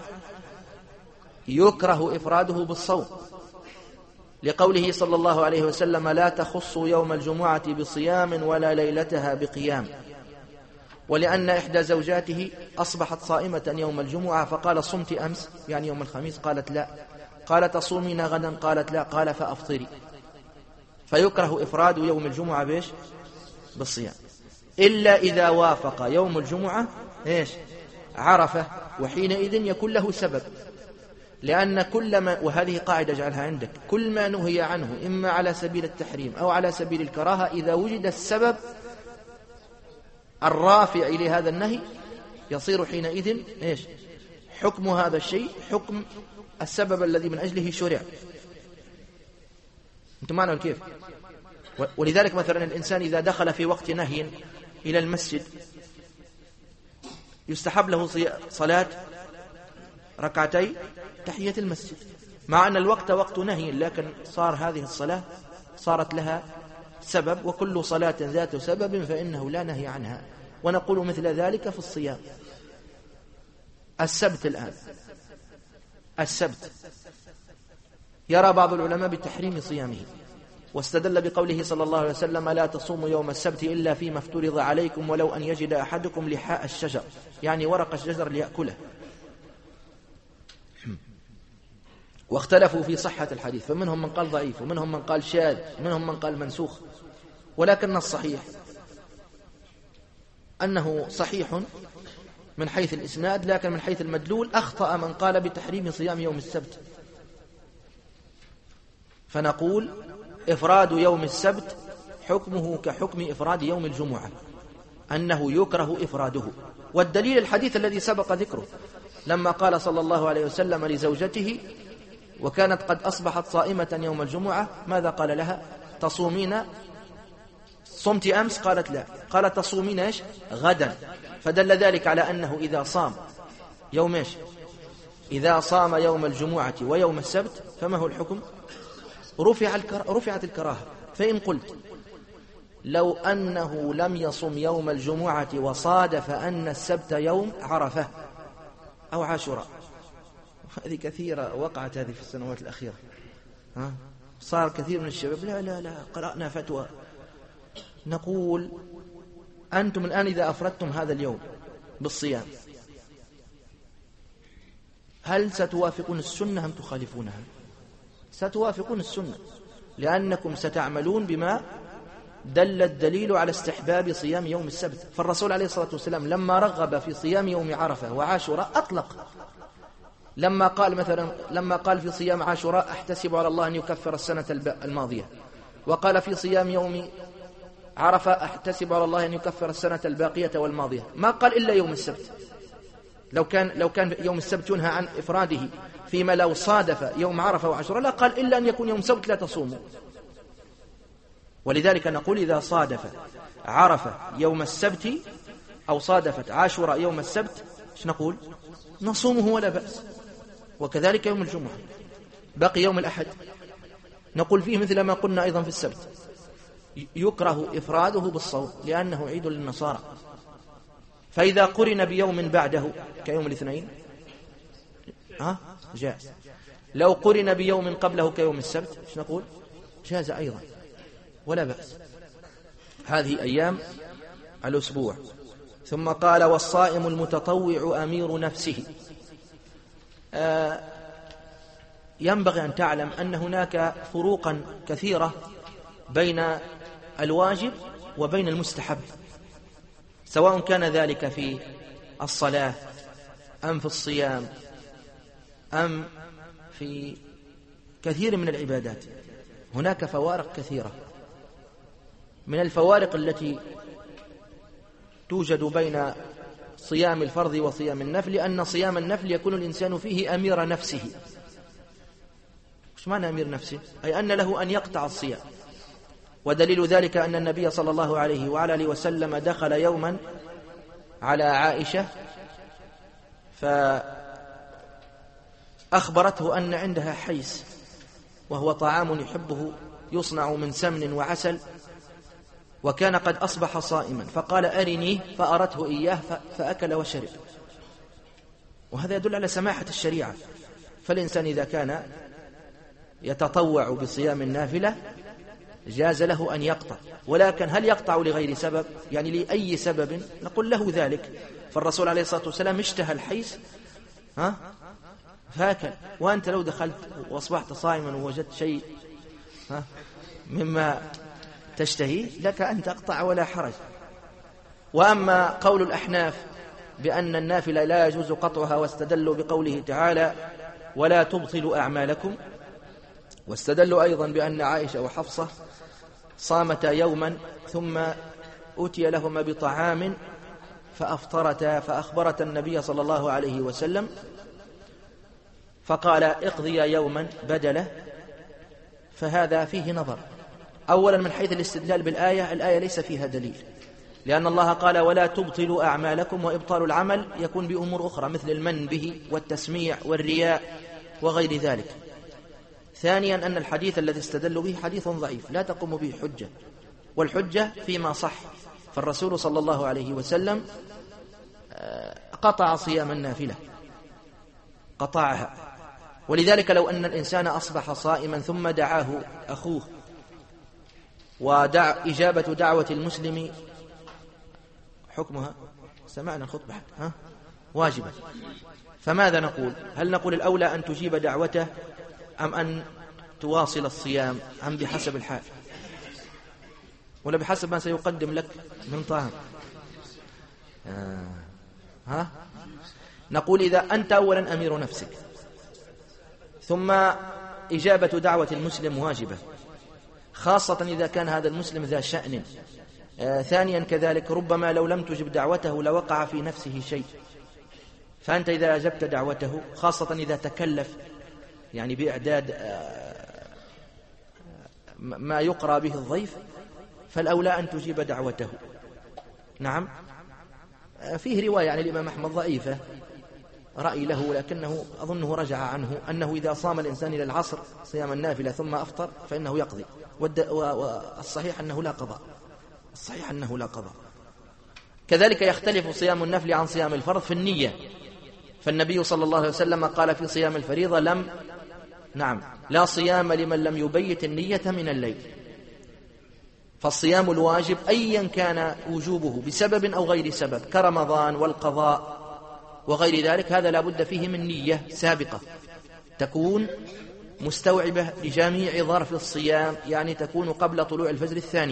يكره إفراده بالصوم لقوله صلى الله عليه وسلم لا تخصوا يوم الجمعة بصيام ولا ليلتها بقيام، ولأن إحدى زوجاته أصبحت صائمة يوم الجمعة فقال صمت أمس يعني يوم الخميس؟ قالت لا. قال تصومين غدا؟ قالت لا. قال فأفطري. فيكره إفراد يوم الجمعة بإيش؟ بالصيام، إلا إذا وافق يوم الجمعة إيش؟ عرفة، وحينئذ يكون له سبب، لأن كل ما، وهذه قاعدة اجعلها عندك، كل ما نهي عنه إما على سبيل التحريم أو على سبيل الكراهة إذا وجد السبب الرافع لهذا النهي يصير حينئذ إيش؟ حكم هذا الشيء حكم السبب الذي من أجله شرع. أنتم معنا كيف؟ ولذلك مثلا الإنسان إذا دخل في وقت نهي إلى المسجد يستحب له صلاة ركعتي تحية المسجد، مع أن الوقت وقت نهي، لكن صار هذه الصلاة صارت لها سبب، وكل صلاة ذات سبب فإنه لا نهي عنها. ونقول مثل ذلك في الصيام. السبت الآن، السبت يرى بعض العلماء بتحريم صيامه، واستدل بقوله صلى الله عليه وسلم لا تصوموا يوم السبت إلا فيما افترض عليكم ولو أن يجد أحدكم لحاء الشجر، يعني ورق الشجر ليأكله. واختلفوا في صحة الحديث، فمنهم من قال ضعيف ومنهم من قال شاذ ومنهم من قال منسوخ، ولكن الصحيح أنه صحيح من حيث الإسناد، لكن من حيث المدلول أخطأ من قال بتحريم صيام يوم السبت. فنقول إفراد يوم السبت حكمه كحكم إفراد يوم الجمعة، أنه يكره إفراده. والدليل الحديث الذي سبق ذكره لما قال صلى الله عليه وسلم لزوجته وكانت قد أصبحت صائمة يوم الجمعة، ماذا قال لها؟ تصومين؟ صمت أمس؟ قالت لا. قال تصومين إيش؟ غدا. فدل ذلك على أنه إذا صام يوم إيش؟ إذا صام يوم الجمعة ويوم السبت فما هو الحكم؟ رفعت الكراهة. فإن قلت لو أنه لم يصم يوم الجمعة وصادف أن السبت يوم عرفة أو عاشوراء، هذه كثيرة وقعت هذه في السنوات الأخيرة، صار كثير من الشباب لا قرأنا فتوى. نقول أنتم الآن إذا أفردتم هذا اليوم بالصيام هل ستوافقون السنة أم تخالفونها؟ ستوافقون السنة، لأنكم ستعملون بما دل الدليل على استحباب صيام يوم السبت. فالرسول عليه الصلاة والسلام لما رغب في صيام يوم عرفة وعاشوراء أطلق، لما قال في صيام عاشوراء أحتسب على الله أن يكفر السنة الماضية، وقال في صيام يوم عرفة أحتسب على الله أن يكفر السنة الباقية والماضية، ما قال إلا يوم السبت. لو كان يوم السبت ينهى عن إفراده فيما لو صادف يوم عرفة وعاشوراء لا قال إلا أن يكون يوم سبت لا تصوموا. ولذلك نقول إذا صادف عرفة يوم السبت أو صادفت عاشوراء يوم السبت إيش نقول؟ نصومه ولا بأس. وكذلك يوم الجمعة. بقي يوم الأحد نقول فيه مثل ما قلنا أيضا في السبت يكره إفراده بالصوم لأنه عيد للنصارى، فإذا قرن بيوم بعده كيوم الاثنين جاز. لو قرن بيوم قبله كيوم السبت إيش نقول؟ جاز أيضا ولا بأس. هذه أيام الأسبوع. ثم قال والصائم المتطوع أمير نفسه. ينبغي أن تعلم أن هناك فروقا كثيرة بين الواجب وبين المستحب. سواء كان ذلك في الصلاة أم في الصيام أم في كثير من العبادات. هناك فوارق كثيرة. من الفوارق التي توجد بين صيام الفرض وصيام النفل أن صيام النفل يكون الإنسان فيه أمير نفسه. وش معنى أمير نفسه؟ أي أن له أن يقطع الصيام. ودليل ذلك أن النبي صلى الله عليه وعلى آله وسلم دخل يوما على عائشة فأخبرته أن عندها حيس، وهو طعام يحبه يصنع من سمن وعسل، وكان قد أصبح صائما، فقال أرنيه، فأرته إياه فأكل وشرب. وهذا يدل على سماحة الشريعة. فالإنسان إذا كان يتطوع بصيام النافلة جاز له أن يقطع، ولكن هل يقطع لغير سبب؟ يعني لأي سبب نقول له ذلك. فالرسول عليه الصلاة والسلام اشتهى الحيس فاكل. وأنت لو دخلت وأصبحت صائما ووجدت شيء مما تشتهي لك أن تقطع ولا حرج. وأما قول الأحناف بأن النافلة لا يجوز قطعها واستدلوا بقوله تعالى ولا تبطلوا أعمالكم، واستدلوا أيضا بأن عائشة وحفصة صامتا يوما ثم أتي لهما بطعام فأفطرتا، فأخبرت النبي صلى الله عليه وسلم فقال اقضي يوما بدله. فهذا فيه نظر. أولا من حيث الاستدلال بالآية، الآية ليس فيها دليل، لأن الله قال ولا تبطلوا أعمالكم، وإبطال العمل يكون بأمور أخرى مثل المن به والتسميع والرياء وغير ذلك. ثانيا أن الحديث الذي استدلوا به حديث ضعيف لا تقوم به حجة، والحجة فيما صح. فالرسول صلى الله عليه وسلم قطع صيام النافلة، قطعها. ولذلك لو أن الإنسان أصبح صائما ثم دعاه أخوه، إجابة دعوة المسلم حكمها سمعنا الخطبة واجبة، فماذا نقول؟ هل نقول الأولى أن تجيب دعوته أم أن تواصل الصيام أم بحسب الحال، ولا بحسب ما سيقدم لك من طعام؟ نقول إذا أنت أولا أمير نفسك، ثم إجابة دعوة المسلم واجبة، خاصة إذا كان هذا المسلم ذا شأن. ثانيا كذلك ربما لو لم تجب دعوته لوقع في نفسه شيء، فأنت إذا أجبت دعوته خاصة إذا تكلف يعني بإعداد ما يقرأ به الضيف، فالأولى أن تجيب دعوته. نعم. فيه رواية عن الإمام أحمد ضعيفة رأي له، لكنه أظنه رجع عنه، أنه إذا صام الإنسان إلى العصر صيام النافلة ثم أفطر فإنه يقضي، والصحيح أنه لا قضاء، الصحيح أنه لا قضاء. كذلك يختلف صيام النفل عن صيام الفرض في النية. فالنبي صلى الله عليه وسلم قال في صيام الفريضة لا صيام لمن لم يبيت النية من الليل. فالصيام الواجب أيا كان وجوبه بسبب أو غير سبب كرمضان والقضاء وغير ذلك، هذا لا بد فيه من نية سابقة تكون مستوعبة لجميع ظرف الصيام، يعني تكون قبل طلوع الفجر الثاني.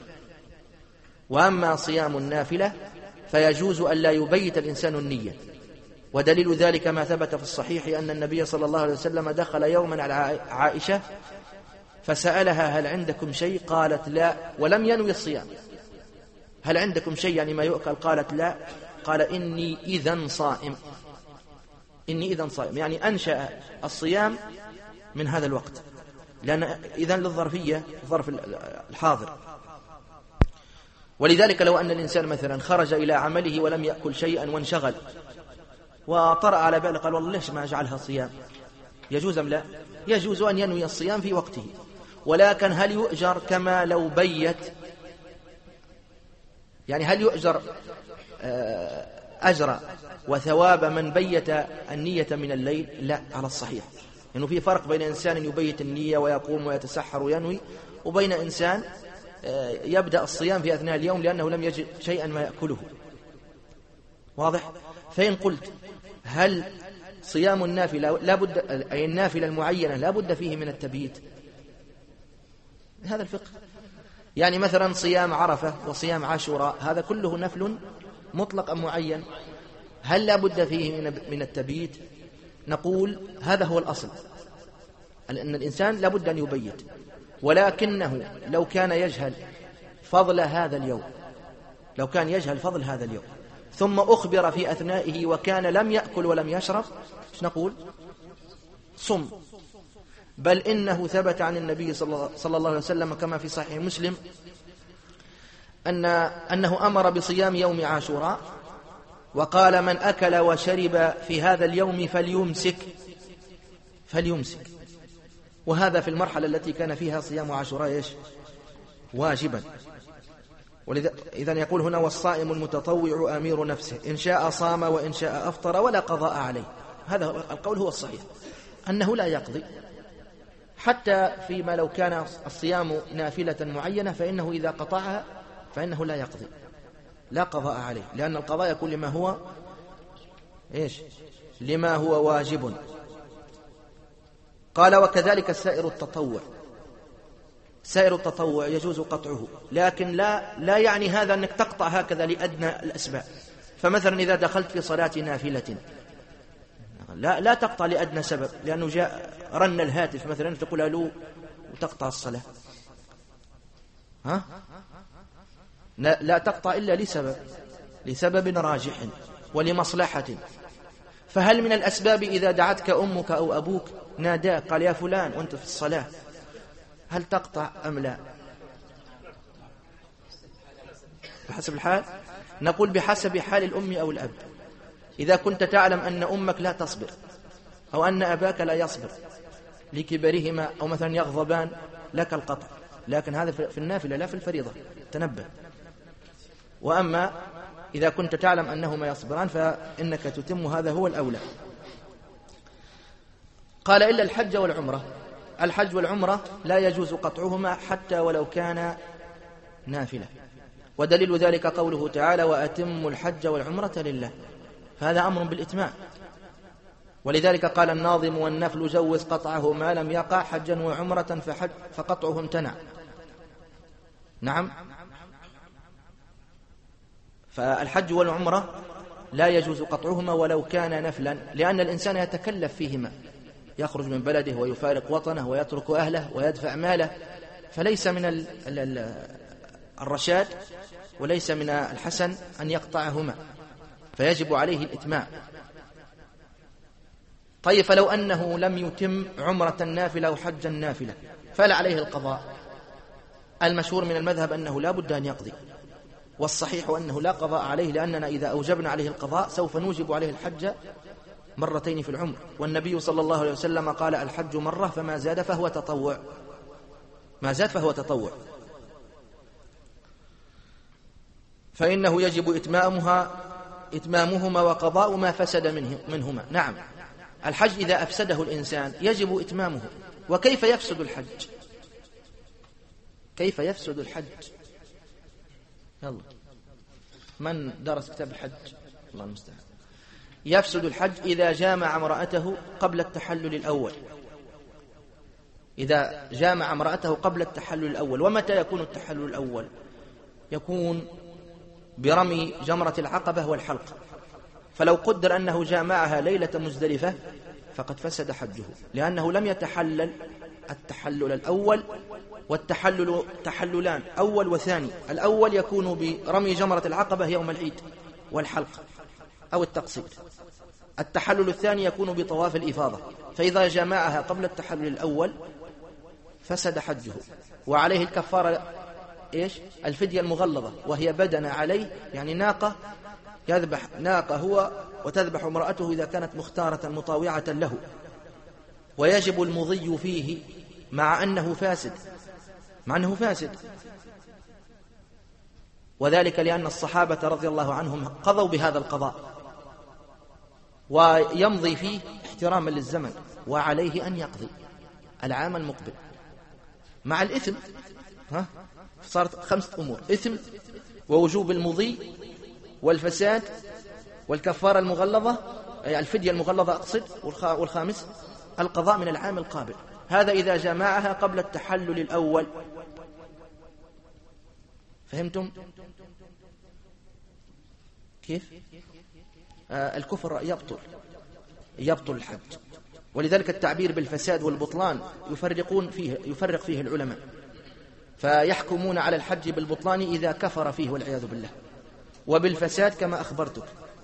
وأما صيام النافلة فيجوز أن لا يبيت الإنسان النية، ودليل ذلك ما ثبت في الصحيح أن النبي صلى الله عليه وسلم دخل يوما على عائشة فسألها هل عندكم شيء؟ قالت لا، ولم ينوي الصيام. هل عندكم شيء يعني ما يؤكل؟ قالت لا. قال إني إذن صائم، إني إذن صائم، يعني أنشأ الصيام من هذا الوقت، لأن إذن للظرفية ظرف الحاضر. ولذلك لو أن الإنسان مثلا خرج إلى عمله ولم يأكل شيئا وانشغل وطرأ على باله قال والله ليش ما أجعلها صيام، يجوز أم لا؟ يجوز أن ينوي الصيام في وقته، ولكن هل يؤجر كما لو بيت؟ يعني هل يؤجر أجر وثواب من بيت النية من الليل؟ لا، على الصحيح، لأنه في فرق بين إنسان يبيت النية ويقوم ويتسحر وينوي، وبين إنسان يبدأ الصيام في أثناء اليوم لأنه لم يجد شيئا ما يأكله. واضح؟ فإن قلت هل صيام النافلة لا بد، أي النافلة المعينة لا بد فيه من التبييت؟ هذا الفقه. يعني مثلا صيام عرفة وصيام عاشوراء هذا كله نفل مطلق أم معين؟ هل لا بد فيه من التبييت؟ نقول هذا هو الأصل، أن الإنسان لا بد أن يبيت، ولكنه لو كان يجهل فضل هذا اليوم، لو كان يجهل فضل هذا اليوم ثم أخبر في أثنائه وكان لم يأكل ولم يشرب، ايش نقول؟ صم. بل إنه ثبت عن النبي صلى الله عليه وسلم كما في صحيح مسلم أنه أمر بصيام يوم عاشوراء وقال من أكل وشرب في هذا اليوم فليمسك. وهذا في المرحلة التي كان فيها صيام عاشوراء إيش؟ واجبا. إذن يقول هنا والصائم المتطوع أمير نفسه إن شاء صام وإن شاء أفطر ولا قضاء عليه. هذا القول هو الصحيح، أنه لا يقضي، حتى فيما لو كان الصيام نافلة معينة فإنه إذا قطعها فإنه لا يقضي، لا قضاء عليه، لأن القضاء يكون لما هو إيش؟ لما هو واجب. قال وكذلك سائر التطوع، سائر التطوع يجوز قطعه، لكن لا يعني هذا أنك تقطع هكذا لأدنى الأسباب. فمثلا إذا دخلت في صلاة نافلة لا تقطع لأدنى سبب، لأنه جاء رن الهاتف مثلا تقول ألو وتقطع الصلاة، لا تقطع إلا لسبب راجح ولمصلحة. فهل من الأسباب إذا دعتك أمك أو أبوك ناداك قال يا فلان وأنت في الصلاة هل تقطع أم لا؟ بحسب الحال؟ نقول بحسب حال الأم أو الأب. إذا كنت تعلم أن أمك لا تصبر أو أن أباك لا يصبر لكبرهما أو مثلا يغضبان لك القطع، لكن هذا في النافلة لا في الفريضة، تنبه. وأما إذا كنت تعلم أنهما يصبران فإنك تتم، هذا هو الأولى. قال إلا الحج والعمرة. الحج والعمرة لا يجوز قطعهما حتى ولو كان نافلة، ودليل ذلك قوله تعالى وأتموا الحج والعمرة لله، فهذا أمر بالإتمام. ولذلك قال الناظم والنفل جوز قطعه ما لم يقع حجا وعمرة فقطعه امتنع. نعم، فالحج والعمرة لا يجوز قطعهما ولو كان نفلا، لأن الإنسان يتكلف فيهما، يخرج من بلده ويفارق وطنه ويترك أهله ويدفع ماله، فليس من الرشاد وليس من الحسن أن يقطعهما، فيجب عليه الإتمام. طيب فلو أنه لم يتم عمرة نافلة أو حجا نافلة فلا عليه القضاء؟ المشهور من المذهب أنه لا بد أن يقضي، والصحيح أنه لا قضاء عليه، لأننا إذا أوجبنا عليه القضاء سوف نوجب عليه الحج مرتين في العمر، والنبي صلى الله عليه وسلم قال الحج مرة فما زاد فهو تطوع، ما زاد فهو تطوع، فإنه يجب إتمامهما وقضاء ما فسد منهما. نعم، الحج إذا أفسده الإنسان يجب إتمامه. وكيف يفسد الحج؟ كيف يفسد الحج؟ يلا، من درس كتاب الحج؟ الله المستعان. يفسد الحج إذا جامع امرأته قبل التحلل الأول، إذا جامع امرأته قبل التحلل الأول. ومتى يكون التحلل الأول؟ يكون برمي جمرة العقبة والحلق، فلو قدر أنه جامعها ليلة مزدلفة فقد فسد حجه، لأنه لم يتحلل التحلل الأول، والتحلل تحللان أول وثاني. الأول يكون برمي جمرة العقبة يوم العيد والحلق أو التقصير، التحلل الثاني يكون بطواف الإفاضة، فإذا جمعها قبل التحلل الأول فسد حجه، وعليه الكفارة إيش؟ الفدية المغلظة، وهي بدن عليه، يعني ناقة، يذبح ناقة هو وتذبح امرأته إذا كانت مختارة مطاوعة له، ويجب المضي فيه مع أنه فاسد، وذلك لأن الصحابة رضي الله عنهم قضوا بهذا القضاء، ويمضي فيه احتراما للزمن، وعليه أن يقضي العام المقبل مع الإثم. صارت 5 أمور: إثم، ووجوب المضي، والفساد، والكفارة المغلظة، يعني الفدية المغلظة أقصد، والخامس القضاء من العام القابل. هذا إذا جمعها قبل التحلل الأول. فهمتم كيف؟ الكفر يبطل الحج، ولذلك التعبير بالفساد والبطلان يفرق فيه العلماء، فيحكمون على الحج بالبطلان إذا كفر فيه والعياذ بالله، وبالفساد كما أخبرتك.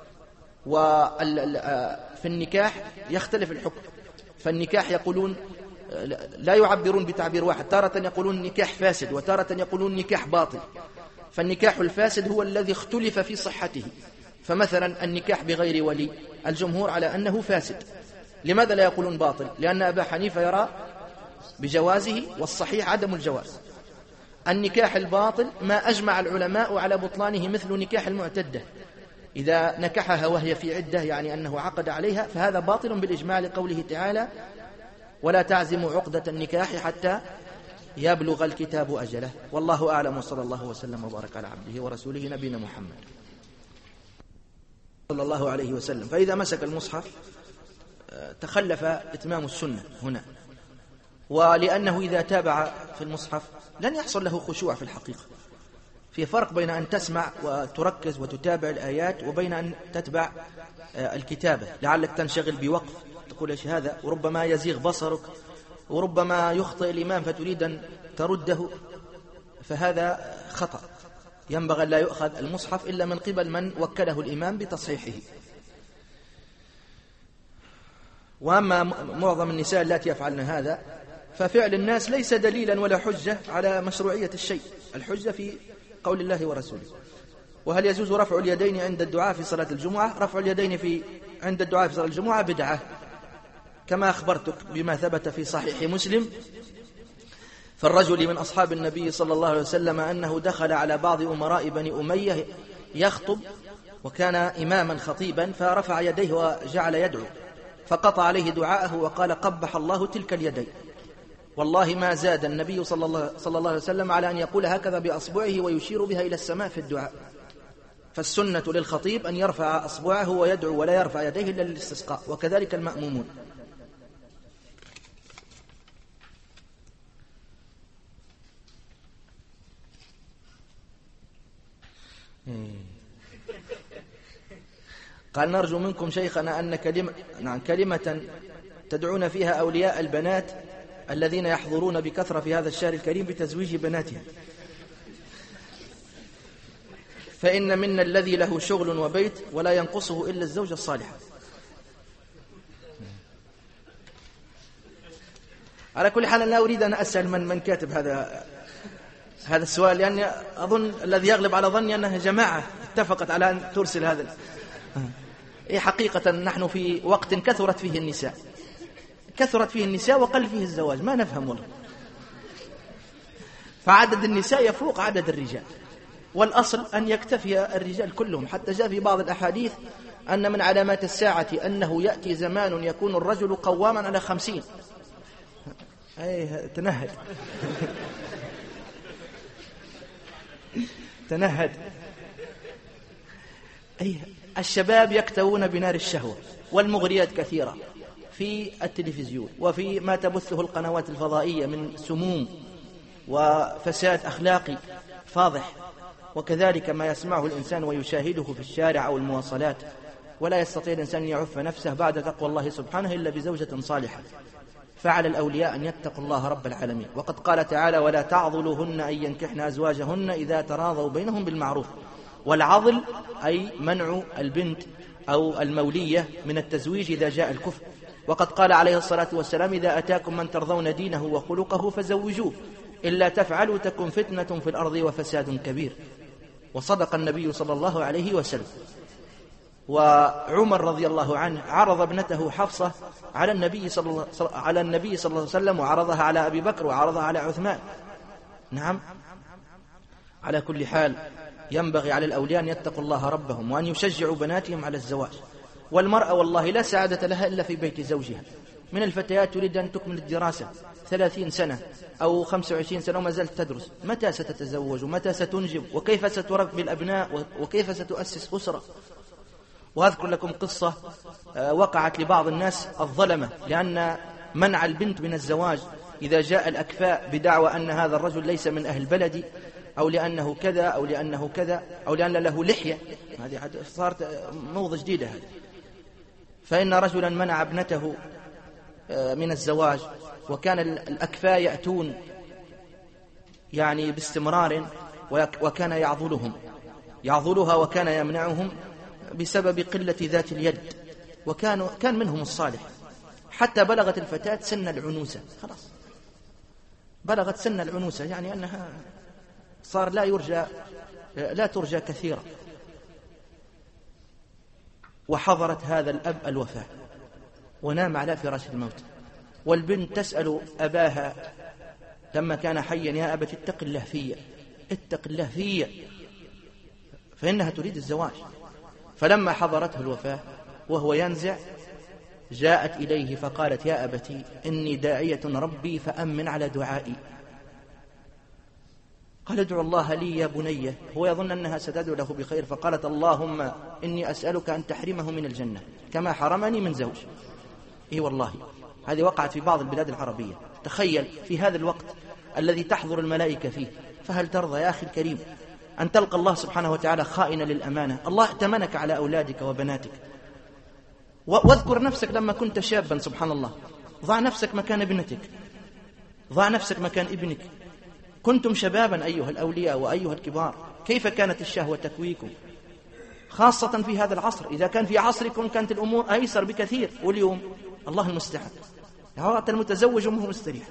وفي النكاح يختلف الحكم، فالنكاح يقولون لا يعبرون بتعبير واحد، تارة يقولون نكاح فاسد وتارة يقولون نكاح باطل. فالنكاح الفاسد هو الذي اختلف في صحته، فمثلا النكاح بغير ولي الجمهور على أنه فاسد. لماذا لا يقولون باطل؟ لأن أبا حنيفة يرى بجوازه والصحيح عدم الجواز. النكاح الباطل ما أجمع العلماء على بطلانه مثل نكاح المعتدة، إذا نكحها وهي في عدة يعني أنه عقد عليها، فهذا باطل بالإجماع لقوله تعالى ولا تعزموا عقدة النكاح حتى يبلغ الكتاب أجله. والله أعلم، وصلى الله وسلم وبارك على عبده ورسوله نبينا محمد صلى الله عليه وسلم. فإذا مسك المصحف تخلف إتمام السنة هنا، ولأنه إذا تابع في المصحف لن يحصل له خشوع في الحقيقة. في فرق بين أن تسمع وتركز وتتابع الآيات وبين أن تتبع الكتابة، لعلك تنشغل بوقف تقول إيش هذا، وربما يزيغ بصرك، وربما يخطئ الإمام فتريد أن ترده، فهذا خطأ. ينبغي لا يؤخذ المصحف إلا من قبل من وكله الإمام بتصحيحه. وأما معظم النساء التي يفعلن هذا ففعل الناس ليس دليلا ولا حجة على مشروعية الشيء، الحجة في قول الله ورسوله. وهل يجوز رفع اليدين عند الدعاء في صلاة الجمعة؟ رفع اليدين عند الدعاء في صلاة الجمعة بدعة، كما أخبرتك بما ثبت في صحيح مسلم فالرجل من أصحاب النبي صلى الله عليه وسلم أنه دخل على بعض أمراء بني أمية يخطب، وكان إماما خطيبا، فرفع يديه وجعل يدعو، فقطع عليه دعاءه وقال قبح الله تلك اليدين. والله ما زاد النبي صلى الله عليه وسلم على أن يقول هكذا بأصبعه ويشير بها إلى السماء في الدعاء. فالسنة للخطيب أن يرفع أصبعه ويدعو ولا يرفع يديه إلا للاستسقاء، وكذلك المأمومون. قال نرجو منكم شيخنا أن كلمة تدعون فيها أولياء البنات الذين يحضرون بكثرة في هذا الشهر الكريم بتزويج بناتهم، فإن منا الذي له شغل وبيت ولا ينقصه إلا الزوجة الصالحة. على كل حال لا أريد أن أسأل من كاتب هذا السؤال، لأني أظن الذي يغلب على ظني أنها جماعة اتفقت على أن ترسل هذا. حقيقة نحن في وقت كثرت فيه النساء وقل فيه الزواج، ما نفهم والله. فعدد النساء يفوق عدد الرجال، والأصل أن يكتفي الرجال كلهم. حتى جاء في بعض الأحاديث أن من علامات الساعة أنه يأتي زمان يكون الرجل قواما على 50. تنهد تنهد. الشباب يكتوون بنار الشهوة، والمغريات كثيرة في التلفزيون وفي ما تبثه القنوات الفضائية من سموم وفساد أخلاقي فاضح، وكذلك ما يسمعه الإنسان ويشاهده في الشارع أو المواصلات. ولا يستطيع الإنسان أن يعف نفسه بعد تقوى الله سبحانه إلا بزوجة صالحة. فعلى الأولياء أن يتقوا الله رب العالمين. وقد قال تعالى ولا تعضلوهن أن ينكحن أزواجهن إذا تراضوا بينهم بالمعروف. والعضل أي منع البنت أو المولية من التزويج إذا جاء الكفر. وقد قال عليه الصلاة والسلام إذا أتاكم من ترضون دينه وخلقه فزوجوه إلا تفعلوا تكن فتنة في الأرض وفساد كبير. وصدق النبي صلى الله عليه وسلم. وعمر رضي الله عنه عرض ابنته حفصة على النبي صلى الله عليه وسلم، وعرضها على أبي بكر، وعرضها على عثمان. نعم، على كل حال ينبغي على الأولياء أن يتقوا الله ربهم وأن يشجعوا بناتهم على الزواج. والمرأة والله لا سعادة لها إلا في بيت زوجها. من الفتيات تريد أن تكمل الدراسة 30 سنة أو 25 سنة وما زالت تدرس، متى ستتزوج ومتى ستنجب وكيف ستربي الأبناء وكيف ستؤسس أسرة. وأذكر لكم قصة وقعت لبعض الناس الظلمة، لأن منع البنت من الزواج إذا جاء الأكفاء بدعوى أن هذا الرجل ليس من أهل بلدي أو لأنه كذا أو لأنه كذا أو لأن له لحية. هذه صارت موضة جديدة هذه. فإن رجلا منع ابنته من الزواج، وكان الأكفاء يأتون يعني باستمرار، وكان يعضلها وكان يمنعهم بسبب قلة ذات اليد، كان منهم الصالح، حتى بلغت الفتاة سن العنوسة. خلاص بلغت سن العنوسة، يعني أنها صار لا ترجى كثيرا. وحضرت هذا الأب الوفاة ونام على فراش الموت، والبنت تسأل أباها لما كان حيا: يا أبت اتق الله في، اتق الله في، فإنها تريد الزواج. فلما حضرته الوفاة وهو ينزع، جاءت إليه فقالت: يا أبتي إني داعية ربي فأمن على دعائي. قال: ادعو الله لي يا بني. هو يظن أنها ستدعو له بخير، فقالت: اللهم إني أسألك أن تحرمه من الجنة كما حرمني من زوج. إيه والله هذه وقعت في بعض البلاد العربية. تخيل في هذا الوقت الذي تحضر الملائكة فيه، فهل ترضى يا أخي الكريم أن تلقى الله سبحانه وتعالى خائنا للأمانة؟ الله ائتمنك على أولادك وبناتك. واذكر نفسك لما كنت شابا، سبحان الله، ضع نفسك مكان ابنتك، ضع نفسك مكان ابنك. كنتم شبابا أيها الأولياء وأيها الكبار، كيف كانت الشهوة تكويكم، خاصة في هذا العصر. إذا كان في عصركم كانت الأمور أيسر بكثير، واليوم الله المستعان، حتى المتزوج وهو مستريح.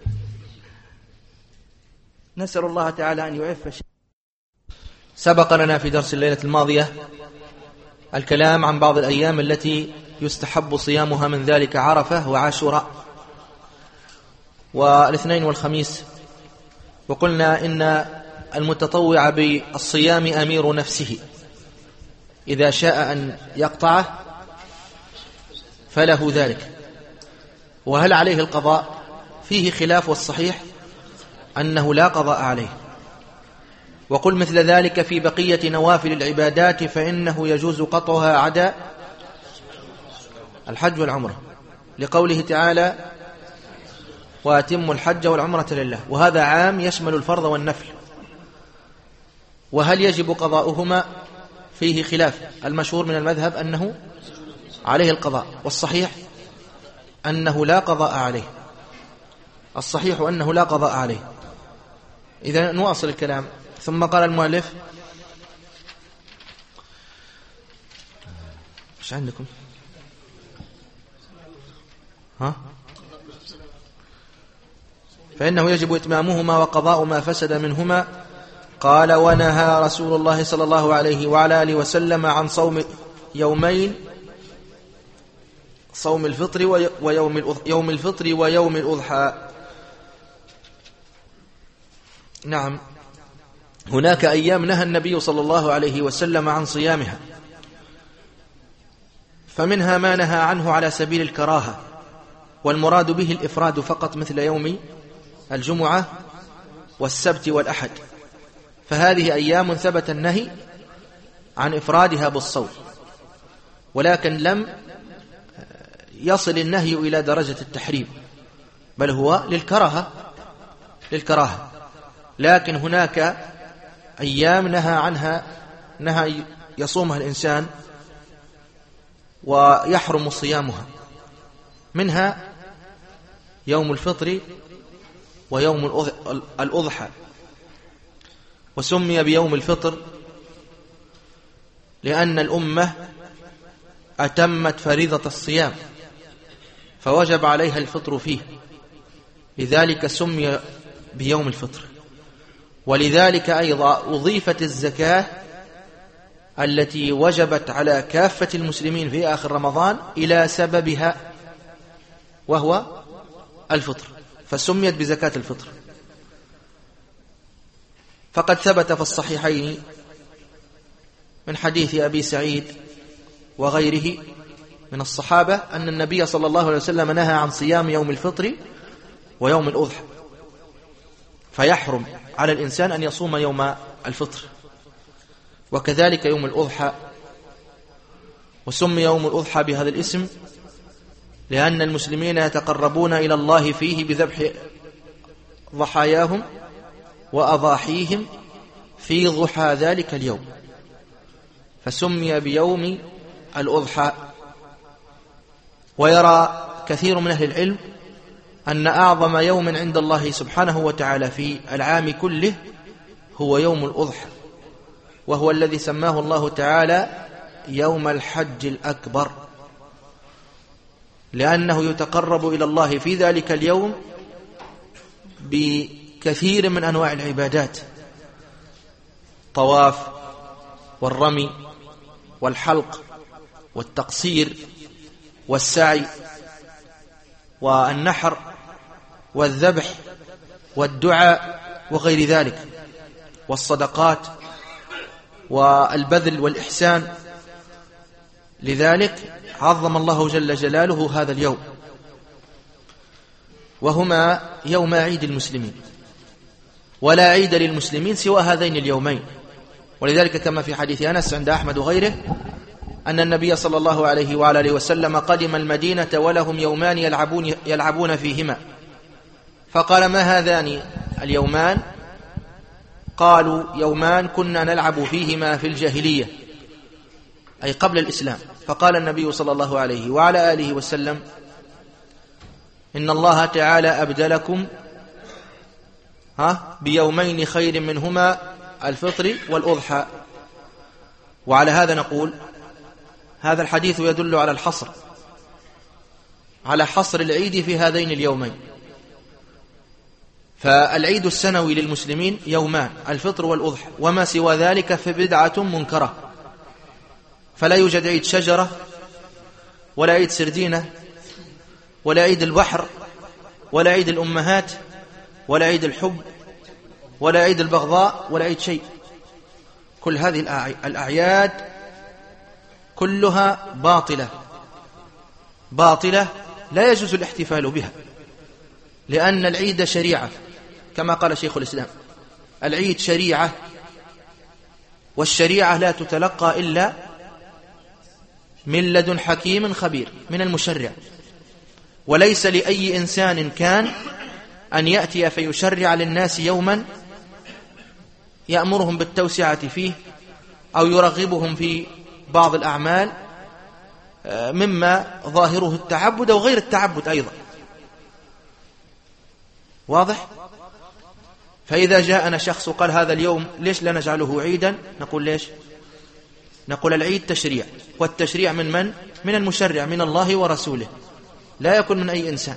نسأل الله تعالى أن يعف. سبق لنا في درس الليلة الماضية الكلام عن بعض الأيام التي يستحب صيامها، من ذلك عرفة وعاشوراء والاثنين والخميس. وقلنا إن المتطوع بالصيام أمير نفسه، إذا شاء أن يقطعه فله ذلك. وهل عليه القضاء؟ فيه خلاف، والصحيح أنه لا قضاء عليه. وقل مثل ذلك في بقية نوافل العبادات، فإنه يجوز قطعها عدا الحج والعمرة، لقوله تعالى: وأتموا الحج والعمرة لله. وهذا عام يشمل الفرض والنفل. وهل يجب قضاؤهما؟ فيه خلاف. المشهور من المذهب أنه عليه القضاء، والصحيح أنه لا قضاء عليه. الصحيح أنه لا قضاء عليه. إذا نواصل الكلام. ثم قال المؤلف: ايش عندكم؟ فإنه يجب إتمامهما وقضاء ما فسد منهما. قال: ونهى رسول الله صلى الله عليه وعلى آله وسلم عن صوم يومين، صوم الفطر يوم الفطر ويوم الأضحى. نعم، هناك أيام نهى النبي صلى الله عليه وسلم عن صيامها، فمنها ما نهى عنه على سبيل الكراهة، والمراد به الإفراد فقط، مثل يوم الجمعة والسبت والأحد. فهذه أيام ثبت النهي عن إفرادها بالصوم، ولكن لم يصل النهي إلى درجة التحريم، بل هو للكراهة. لكن هناك أيام نهى عنها، نهى يصومها الإنسان ويحرم صيامها، منها يوم الفطر ويوم الأضحى. وسمي بيوم الفطر لأن الأمة أتمت فريضة الصيام، فوجب عليها الفطر فيه، لذلك سمي بيوم الفطر. ولذلك أيضا أضيفت الزكاة التي وجبت على كافة المسلمين في آخر رمضان إلى سببها، وهو الفطر، فسميت بزكاة الفطر. فقد ثبت في الصحيحين من حديث أبي سعيد وغيره من الصحابة أن النبي صلى الله عليه وسلم نهى عن صيام يوم الفطر ويوم الأضحى، فيحرم على الإنسان أن يصوم يوم الفطر، وكذلك يوم الأضحى. وسمي يوم الأضحى بهذا الاسم لأن المسلمين يتقربون إلى الله فيه بذبح ضحاياهم وأضاحيهم في ضحى ذلك اليوم، فسمي بيوم الأضحى. ويرى كثير من أهل العلم أن أعظم يوم عند الله سبحانه وتعالى في العام كله هو يوم الأضحى، وهو الذي سماه الله تعالى يوم الحج الأكبر، لأنه يتقرب إلى الله في ذلك اليوم بكثير من أنواع العبادات: طواف والرمي والحلق والتقصير والسعي والنحر والذبح والدعاء وغير ذلك، والصدقات والبذل والإحسان. لذلك عظم الله جل جلاله هذا اليوم، وهما يوم عيد المسلمين، ولا عيد للمسلمين سوى هذين اليومين. ولذلك كما في حديث أنس عند أحمد وغيره أن النبي صلى الله عليه وعلى آله وسلم قدم المدينة ولهم يومان يلعبون فيهما، فقال: ما هذان اليومان؟ قالوا: يومان كنا نلعب فيهما في الجاهلية، أي قبل الإسلام. فقال النبي صلى الله عليه وعلى آله وسلم: إن الله تعالى أبدلكم بيومين خير منهما الفطر والأضحى. وعلى هذا نقول هذا الحديث يدل على الحصر، على حصر العيد في هذين اليومين. فالعيد السنوي للمسلمين يومان: الفطر والأضحى، وما سوى ذلك فبدعة منكرة. فلا يوجد عيد شجرة، ولا عيد سردينة، ولا عيد البحر، ولا عيد الأمهات، ولا عيد الحب، ولا عيد البغضاء، ولا عيد شيء. كل هذه الأعياد كلها باطلة لا يجوز الاحتفال بها، لأن العيد شريعة كما قال شيخ الإسلام. العيد شريعة، والشريعة لا تتلقى إلا من لدن حكيم خبير، من المشرع. وليس لأي إنسان كان أن يأتي فيشرع للناس يوما يأمرهم بالتوسعة فيه أو يرغبهم في بعض الأعمال مما ظاهره التعبد أو غير التعبد أيضا. واضح؟ فإذا جاءنا شخص قال هذا اليوم ليش لا نجعله عيدا؟ نقول ليش؟ نقول العيد تشريع، والتشريع من المشرع، من الله ورسوله، لا يكون من أي إنسان.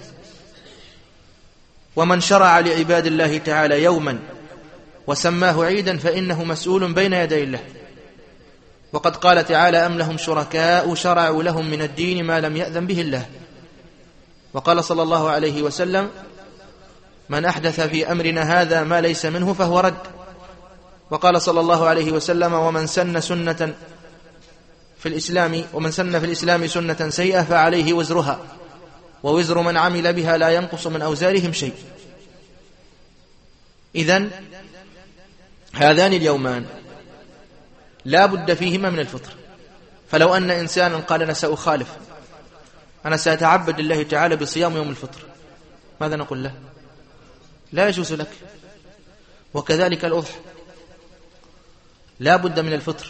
ومن شرع لعباد الله تعالى يوما وسماه عيدا فإنه مسؤول بين يدي الله. وقد قال تعالى: أم لهم شركاء شرعوا لهم من الدين ما لم يأذن به الله. وقال صلى الله عليه وسلم: من أحدث في أمرنا هذا ما ليس منه فهو رد. وقال صلى الله عليه وسلم: ومن سن في الإسلام سنة سيئة فعليه وزرها ووزر من عمل بها لا ينقص من أوزارهم شيء. إذن هذان اليومان لا بد فيهما من الفطر. فلو أن إنسانا قال: أنا سأخالف، أنا سأتعبد لله تعالى بصيام يوم الفطر، ماذا نقول له؟ لا يجوز لك. وكذلك الأضحى لا بد من الفطر.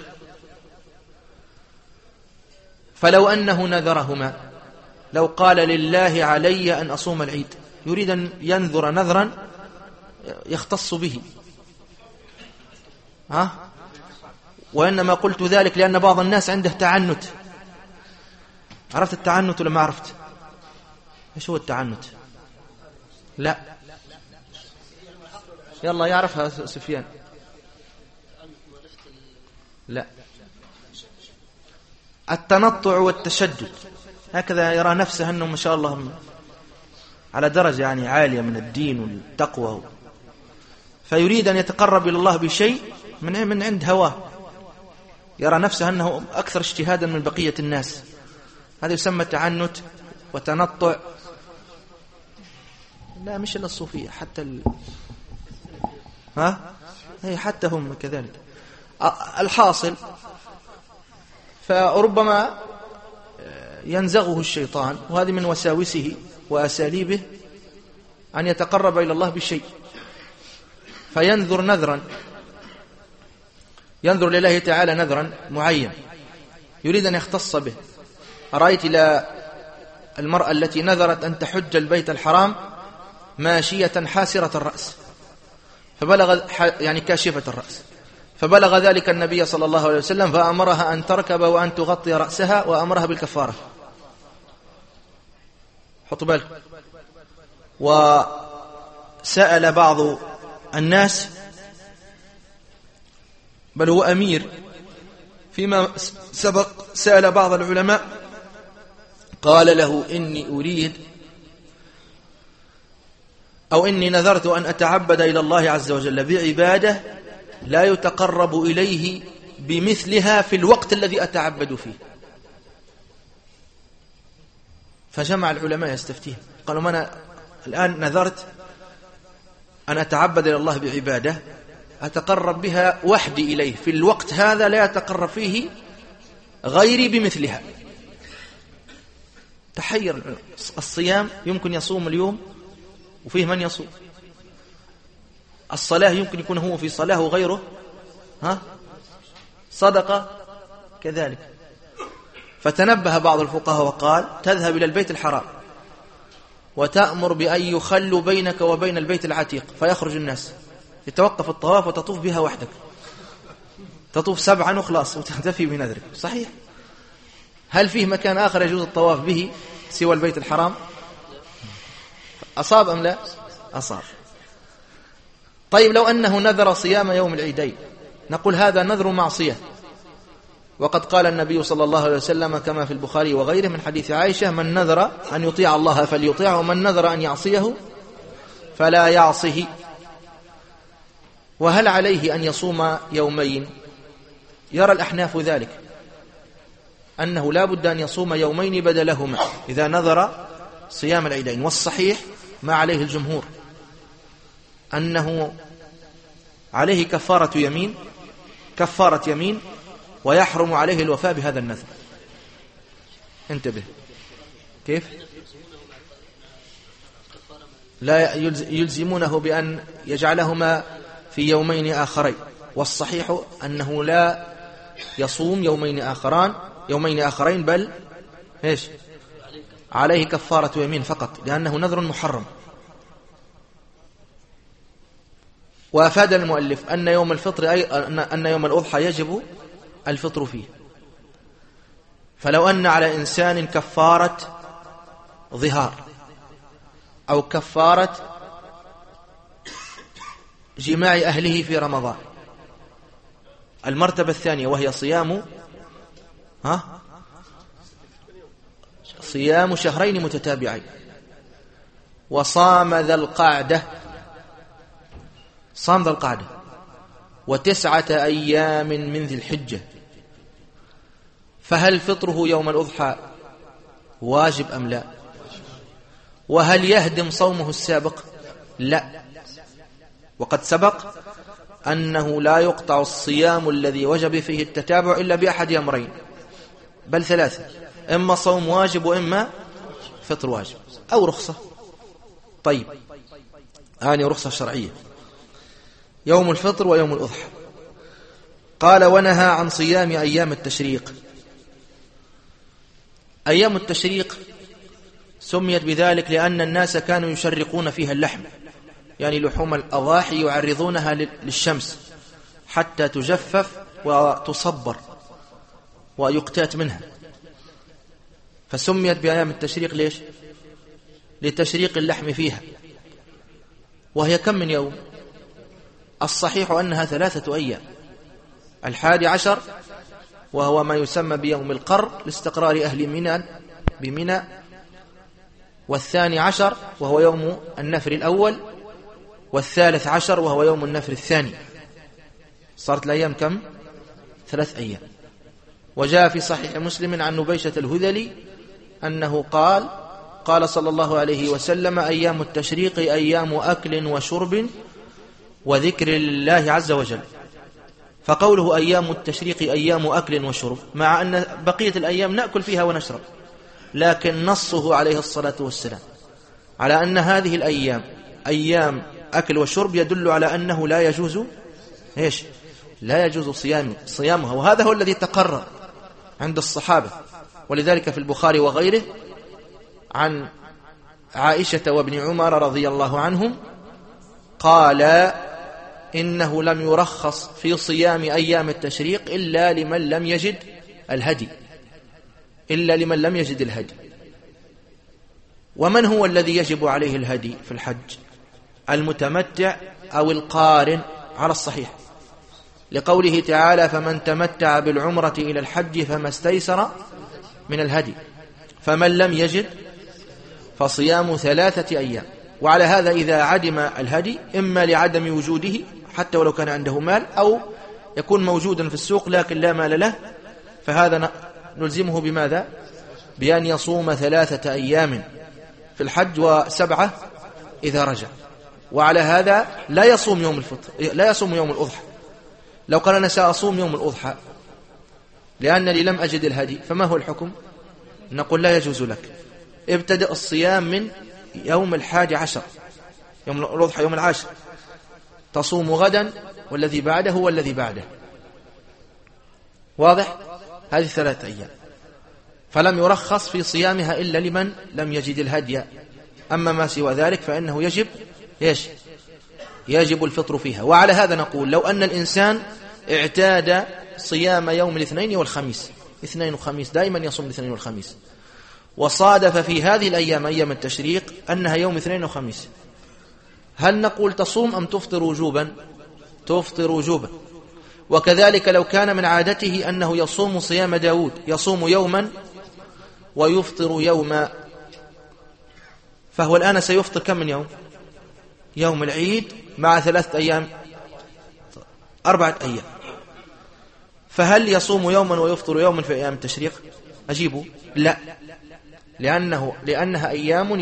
فلو أنه نذرهما، لو قال: لله علي أن أصوم العيد، يريد أن ينذر نذرا يختص به، وإنما قلت ذلك لأن بعض الناس عنده تعنت. عرفت التعنت ولا ما عرفت؟ إيش هو التعنت؟ لا، يلا يعرفها سفيان. لا، التنطع والتشدد، هكذا يرى نفسه أنه ما شاء الله على درجة يعني عالية من الدين والتقوى، فيريد أن يتقرب إلى الله بشيء من عند هواه، يرى نفسه أنه أكثر اجتهادا من بقية الناس. هذا يسمى تعنت وتنطع. لا، مش إلا الصوفية، حتى حتى هم كذلك. الحاصل، فربما ينزغه الشيطان، وهذه من وساوسه وأساليبه، أن يتقرب إلى الله بشيء، فينذر نذرا ينظر لله تعالى نذرا معين يريد أن يختص به. أرأيت إلى المرأة التي نذرت أن تحج البيت الحرام ماشية حاسرة الرأس، فبلغ يعني كاشفة الرأس، فبلغ ذلك النبي صلى الله عليه وسلم فأمرها أن تركب وأن تغطي رأسها وأمرها بالكفارة. حطوا بالك. وسأل بعض الناس، بل هو أمير فيما سبق، سأل بعض العلماء قال له إني أريد أو إني نذرت أن أتعبد إلى الله عز وجل بعبادة لا يتقرب إليه بمثلها في الوقت الذي أتعبد فيه. فجمع العلماء يستفتيه، قالوا ما أنا الآن نذرت أن أتعبد إلى الله بعبادة أتقرب بها وحدي إليه في الوقت هذا لا يتقرب فيه غيري بمثلها. تحير. الصيام يمكن يصوم اليوم وفيه من يصوم، الصلاة يمكن يكون هو في صلاة وغيره صدقة كذلك. فتنبه بعض الفقهاء وقال تذهب إلى البيت الحرام وتأمر بأن يخلوا بينك وبين البيت العتيق، فيخرج الناس، يتوقف الطواف وتطوف بها وحدك، تطوف 7 وخلاص وتنتفي بنذرك. صحيح. هل فيه مكان آخر يجوز الطواف به سوى البيت الحرام؟ أصاب أم لا؟ أصاب. طيب لو أنه نذر صيام يوم العيدين، نقول هذا نذر معصية، وقد قال النبي صلى الله عليه وسلم كما في البخاري وغيره من حديث عائشة من نذر أن يطيع الله فليطيعه ومن نذر أن يعصيه فلا يعصه. وهل عليه أن يصوم يومين؟ يرى الأحناف ذلك، أنه لا بد أن يصوم يومين بدلهما إذا نذر صيام العيدين. والصحيح ما عليه الجمهور أنه عليه كفارة يمين ويحرم عليه الوفاء بهذا النذر. انتبه كيف؟ لا يلزمونه بأن يجعلهما في يومين آخرين، والصحيح أنه لا يصوم يومين آخرين بل إيش؟ عليه كفارة يمين فقط، لأنه نذر محرم. وأفاد المؤلف أن يوم الفطر أن يوم الأضحى يجب الفطر فيه. فلو أن على إنسان كفارة ظهار أو كفارة جماع أهله في رمضان، المرتبة الثانية وهي صيام شهرين متتابعين، وصام ذا القعدة و9 أيام من ذي الحجة، فهل فطره يوم الأضحى واجب أم لا؟ وهل يهدم صومه السابق؟ لا. وقد سبق أنه لا يقطع الصيام الذي وجب فيه التتابع إلا بأحد أمرين بل 3، إما صوم واجب وإما فطر واجب أو رخصة. طيب هذه رخصة شرعية، يوم الفطر ويوم الأضحى. قال ونهى عن صيام أيام التشريق. أيام التشريق سميت بذلك لأن الناس كانوا يشرقون فيها اللحم، يعني لحوم الأضاحي يعرضونها للشمس حتى تجفف وتصبر ويقتات منها، فسميت بأيام التشريق. ليش؟ لتشريق اللحم فيها. وهي كم من يوم؟ الصحيح أنها 3 أيام. 11 وهو ما يسمى بيوم القر لاستقرار أهل منى بمنى، 12 وهو يوم النفر الأول، 13 وهو يوم النفر الثاني. صارت الأيام كم؟ 3 أيام. وجاء في صحيح مسلم عن نبيشة الهذلي أنه قال صلى الله عليه وسلم أيام التشريق أيام أكل وشرب وذكر الله عز وجل. فقوله أيام التشريق أيام أكل وشرب، مع أن بقية الأيام نأكل فيها ونشرب، لكن نصه عليه الصلاة والسلام على أن هذه الأيام أيام أكل وشرب يدل على أنه لا لا يجوز صيامها، وهذا هو الذي تقرر عند الصحابة. ولذلك في البخاري وغيره عن عائشة وابن عمر رضي الله عنهم قال إنه لم يرخص في صيام أيام التشريق إلا لمن لم يجد الهدي. ومن هو الذي يجب عليه الهدي في الحج؟ المتمتع أو القارن على الصحيح، لقوله تعالى فمن تمتع بالعمرة إلى الحج فما استيسر من الهدي، فمن لم يجد فصيام 3 أيام. وعلى هذا إذا عدم الهدي إما لعدم وجوده حتى ولو كان عنده مال، أو يكون موجودا في السوق لكن لا مال له، فهذا نلزمه بماذا؟ بأن يصوم 3 أيام في الحج و7 إذا رجع. وعلى هذا لا يصوم يوم الفطر، لا يصوم يوم الأضحى. لو قال أنا سأصوم يوم الأضحى لأنني لم أجد الهدي، فما هو الحكم؟ نقول لا يجوز لك، ابتدأ الصيام من يوم 11، يوم الأضحى يوم 10، تصوم غدا والذي بعده والذي بعده. واضح؟ هذه 3 أيام. فلم يرخص في صيامها إلا لمن لم يجد الهدي. أما ما سوى ذلك فإنه يجب الفطر فيها. وعلى هذا نقول لو أن الإنسان اعتاد صيام يوم الاثنين والخميس، اثنين وخميس دائما يصوم الاثنين والخميس، وصادف في هذه الأيام أيام التشريق أنها يوم اثنين وخميس، هل نقول تصوم أم تفطر وجوبا؟ تفطر وجوبا. وكذلك لو كان من عادته أنه يصوم صيام داود، يصوم يوما ويفطر يوما، فهو الآن سيفطر كم من يوم؟ يوم العيد مع 3 أيام 4 أيام. فهل يصوم يوما ويفطر يوما في أيام التشريق؟ أجيبه لا، لأنها أيام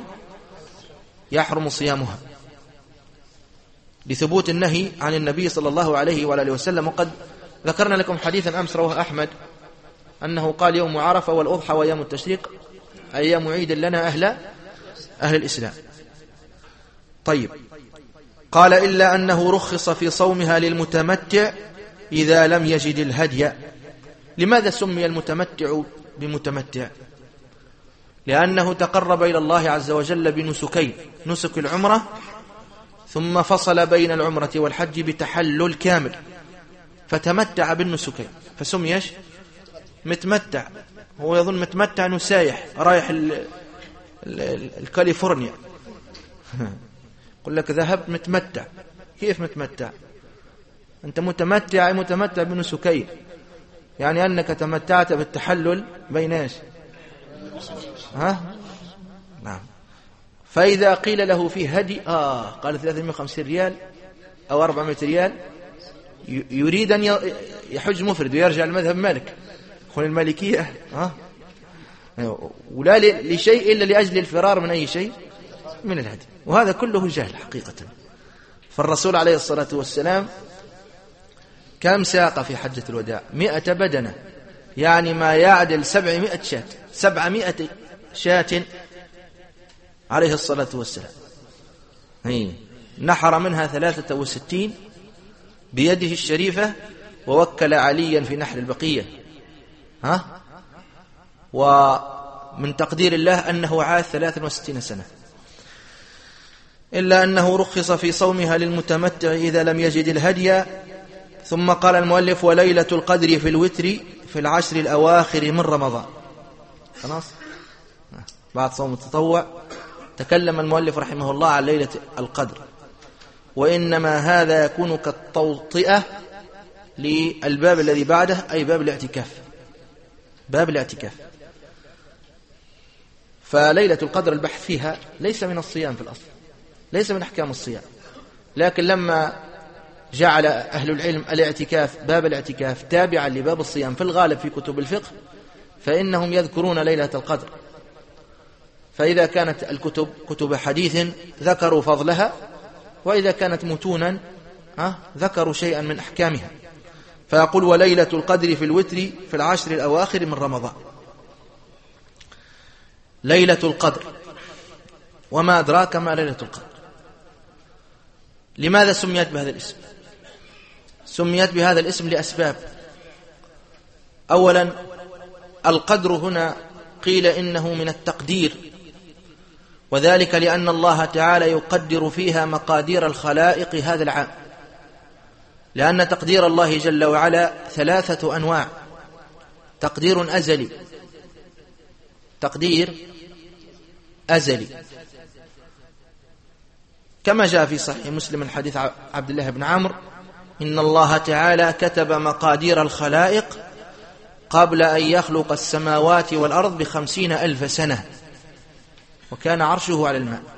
يحرم صيامها لثبوت النهي عن النبي صلى الله عليه وآله وسلم. وقد ذكرنا لكم حديثا أمس رواه أحمد أنه قال يوم عرفة والأضحى وأيام التشريق أيام عيد لنا أهل الإسلام. طيب، قال إلا أنه رخص في صومها للمتمتع إذا لم يجد الهدي. لماذا سمي المتمتع بمتمتع؟ لأنه تقرب إلى الله عز وجل بنسكين، نسك العمرة ثم فصل بين العمرة والحج بتحلل كامل، فتمتع بالنسكين فسمي متمتع. هو يظن متمتع نسايح رايح الكاليفورنيا يقول لك ذهبت متمتع. كيف متمتع؟ أنت متمتع بنسكين، يعني أنك تمتعت بالتحلل بين ايش؟ نعم. فإذا قيل له فيه هدي قال 350 ريال أو 400 ريال، يريد أن يحج مفرد ويرجع المذهب مالك، يقول المالكية ولا لشيء إلا لأجل الفرار من أي شيء من الهدي. وهذا كله جهل حقيقة. فالرسول عليه الصلاة والسلام كم ساق في حجة الوداع؟ 100 بدنة، يعني ما يعدل 700 شاة، 700 شاة عليه الصلاة والسلام. نحر منها 63 بيده الشريفة، ووكل عليا في نحر البقية. ومن تقدير الله أنه عاش 63 سنة. إلا أنه رخص في صومها للمتمتع إذا لم يجد الهدي. ثم قال المؤلف وليلة القدر في الوتر في العشر الأواخر من رمضان. خلاص، بعد صوم التطوع تكلم المؤلف رحمه الله عن ليلة القدر، وإنما هذا يكون كالتوطئة للباب الذي بعده، أي باب الاعتكاف. فليلة القدر البحث فيها ليس من الصيام في الأصل، ليس من أحكام الصيام، لكن لما جعل أهل العلم باب الاعتكاف تابعا لباب الصيام في الغالب في كتب الفقه، فإنهم يذكرون ليلة القدر. فإذا كانت الكتب كتب حديث ذكروا فضلها، وإذا كانت متونا ذكروا شيئا من أحكامها. فيقول وليلة القدر في الوتر في العشر الأواخر من رمضان. ليلة القدر، وما أدراك ما ليلة القدر. لماذا سميت بهذا الاسم؟ سميت بهذا الاسم لأسباب. أولا القدر هنا قيل إنه من التقدير، وذلك لأن الله تعالى يقدر فيها مقادير الخلائق هذا العام، لأن تقدير الله جل وعلا 3 أنواع: تقدير أزلي، تقدير أزلي كما جاء في صحيح مسلم من حديث عبد الله بن عمرو: إن الله تعالى كتب مقادير الخلائق قبل أن يخلق السماوات والأرض 50,000 سنة، وكان عرشه على الماء.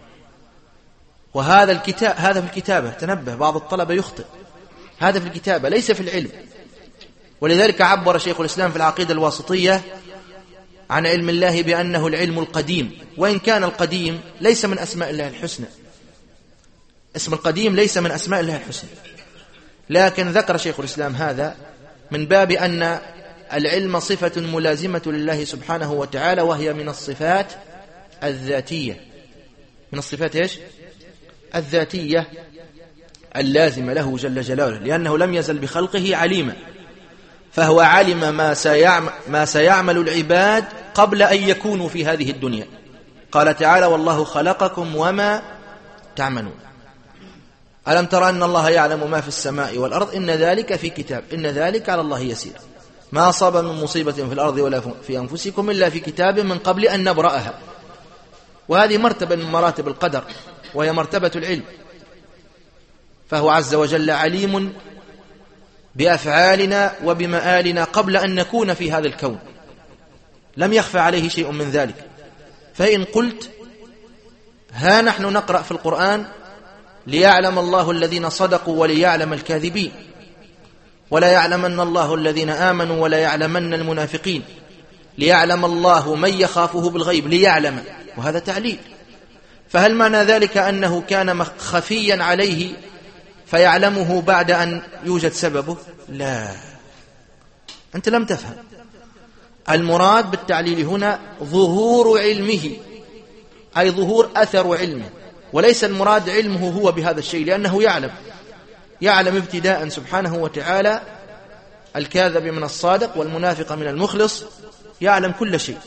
وهذا هذا في الكتابة، تنبه بعض الطلبة يخطئ، هذا في الكتابة ليس في العلم. ولذلك عبر شيخ الإسلام في العقيدة الواسطية عن علم الله بأنه العلم القديم، وإن كان القديم ليس من أسماء الله الحسنى، اسم القديم ليس من أسماء الله الحسنى، لكن ذكر شيخ الإسلام هذا من باب أن العلم صفة ملازمة لله سبحانه وتعالى، وهي من الصفات الذاتية، من الصفات إيش؟ الذاتية اللازمة له جل جلاله، لأنه لم يزل بخلقه عليما، فهو علم ما سيعمل العباد قبل أن يكونوا في هذه الدنيا. قال تعالى: والله خلقكم وما تعملون. ألم ترى أن الله يعلم ما في السماء والأرض إن ذلك في كتاب إن ذلك على الله يسير ما أصاب من مصيبة في الأرض ولا في أنفسكم إلا في كتاب من قبل أن نبرأها. وهذه مرتبة من مراتب القدر، وهي مرتبة العلم، فهو عز وجل عليم بأفعالنا وبمآلنا قبل أن نكون في هذا الكون، لم يخفى عليه شيء من ذلك. فإن قلت ها نحن نقرأ في القرآن ليعلم الله الذين صدقوا وليعلم الكاذبين، ولا يعلمن الله الذين آمنوا ولا يعلمن المنافقين، ليعلم الله من يخافه بالغيب، ليعلم، وهذا تعليل. فهل معنى ذلك أنه كان خفيا عليه فيعلمه بعد أن يوجد سببه؟ لا، أنت لم تفهم. المراد بالتعليل هنا ظهور علمه، أي ظهور أثر علمه، وليس المراد علمه هو بهذا الشيء، لأنه يعلم ابتداء سبحانه وتعالى الكاذب من الصادق والمنافق من المخلص، يعلم كل شيء.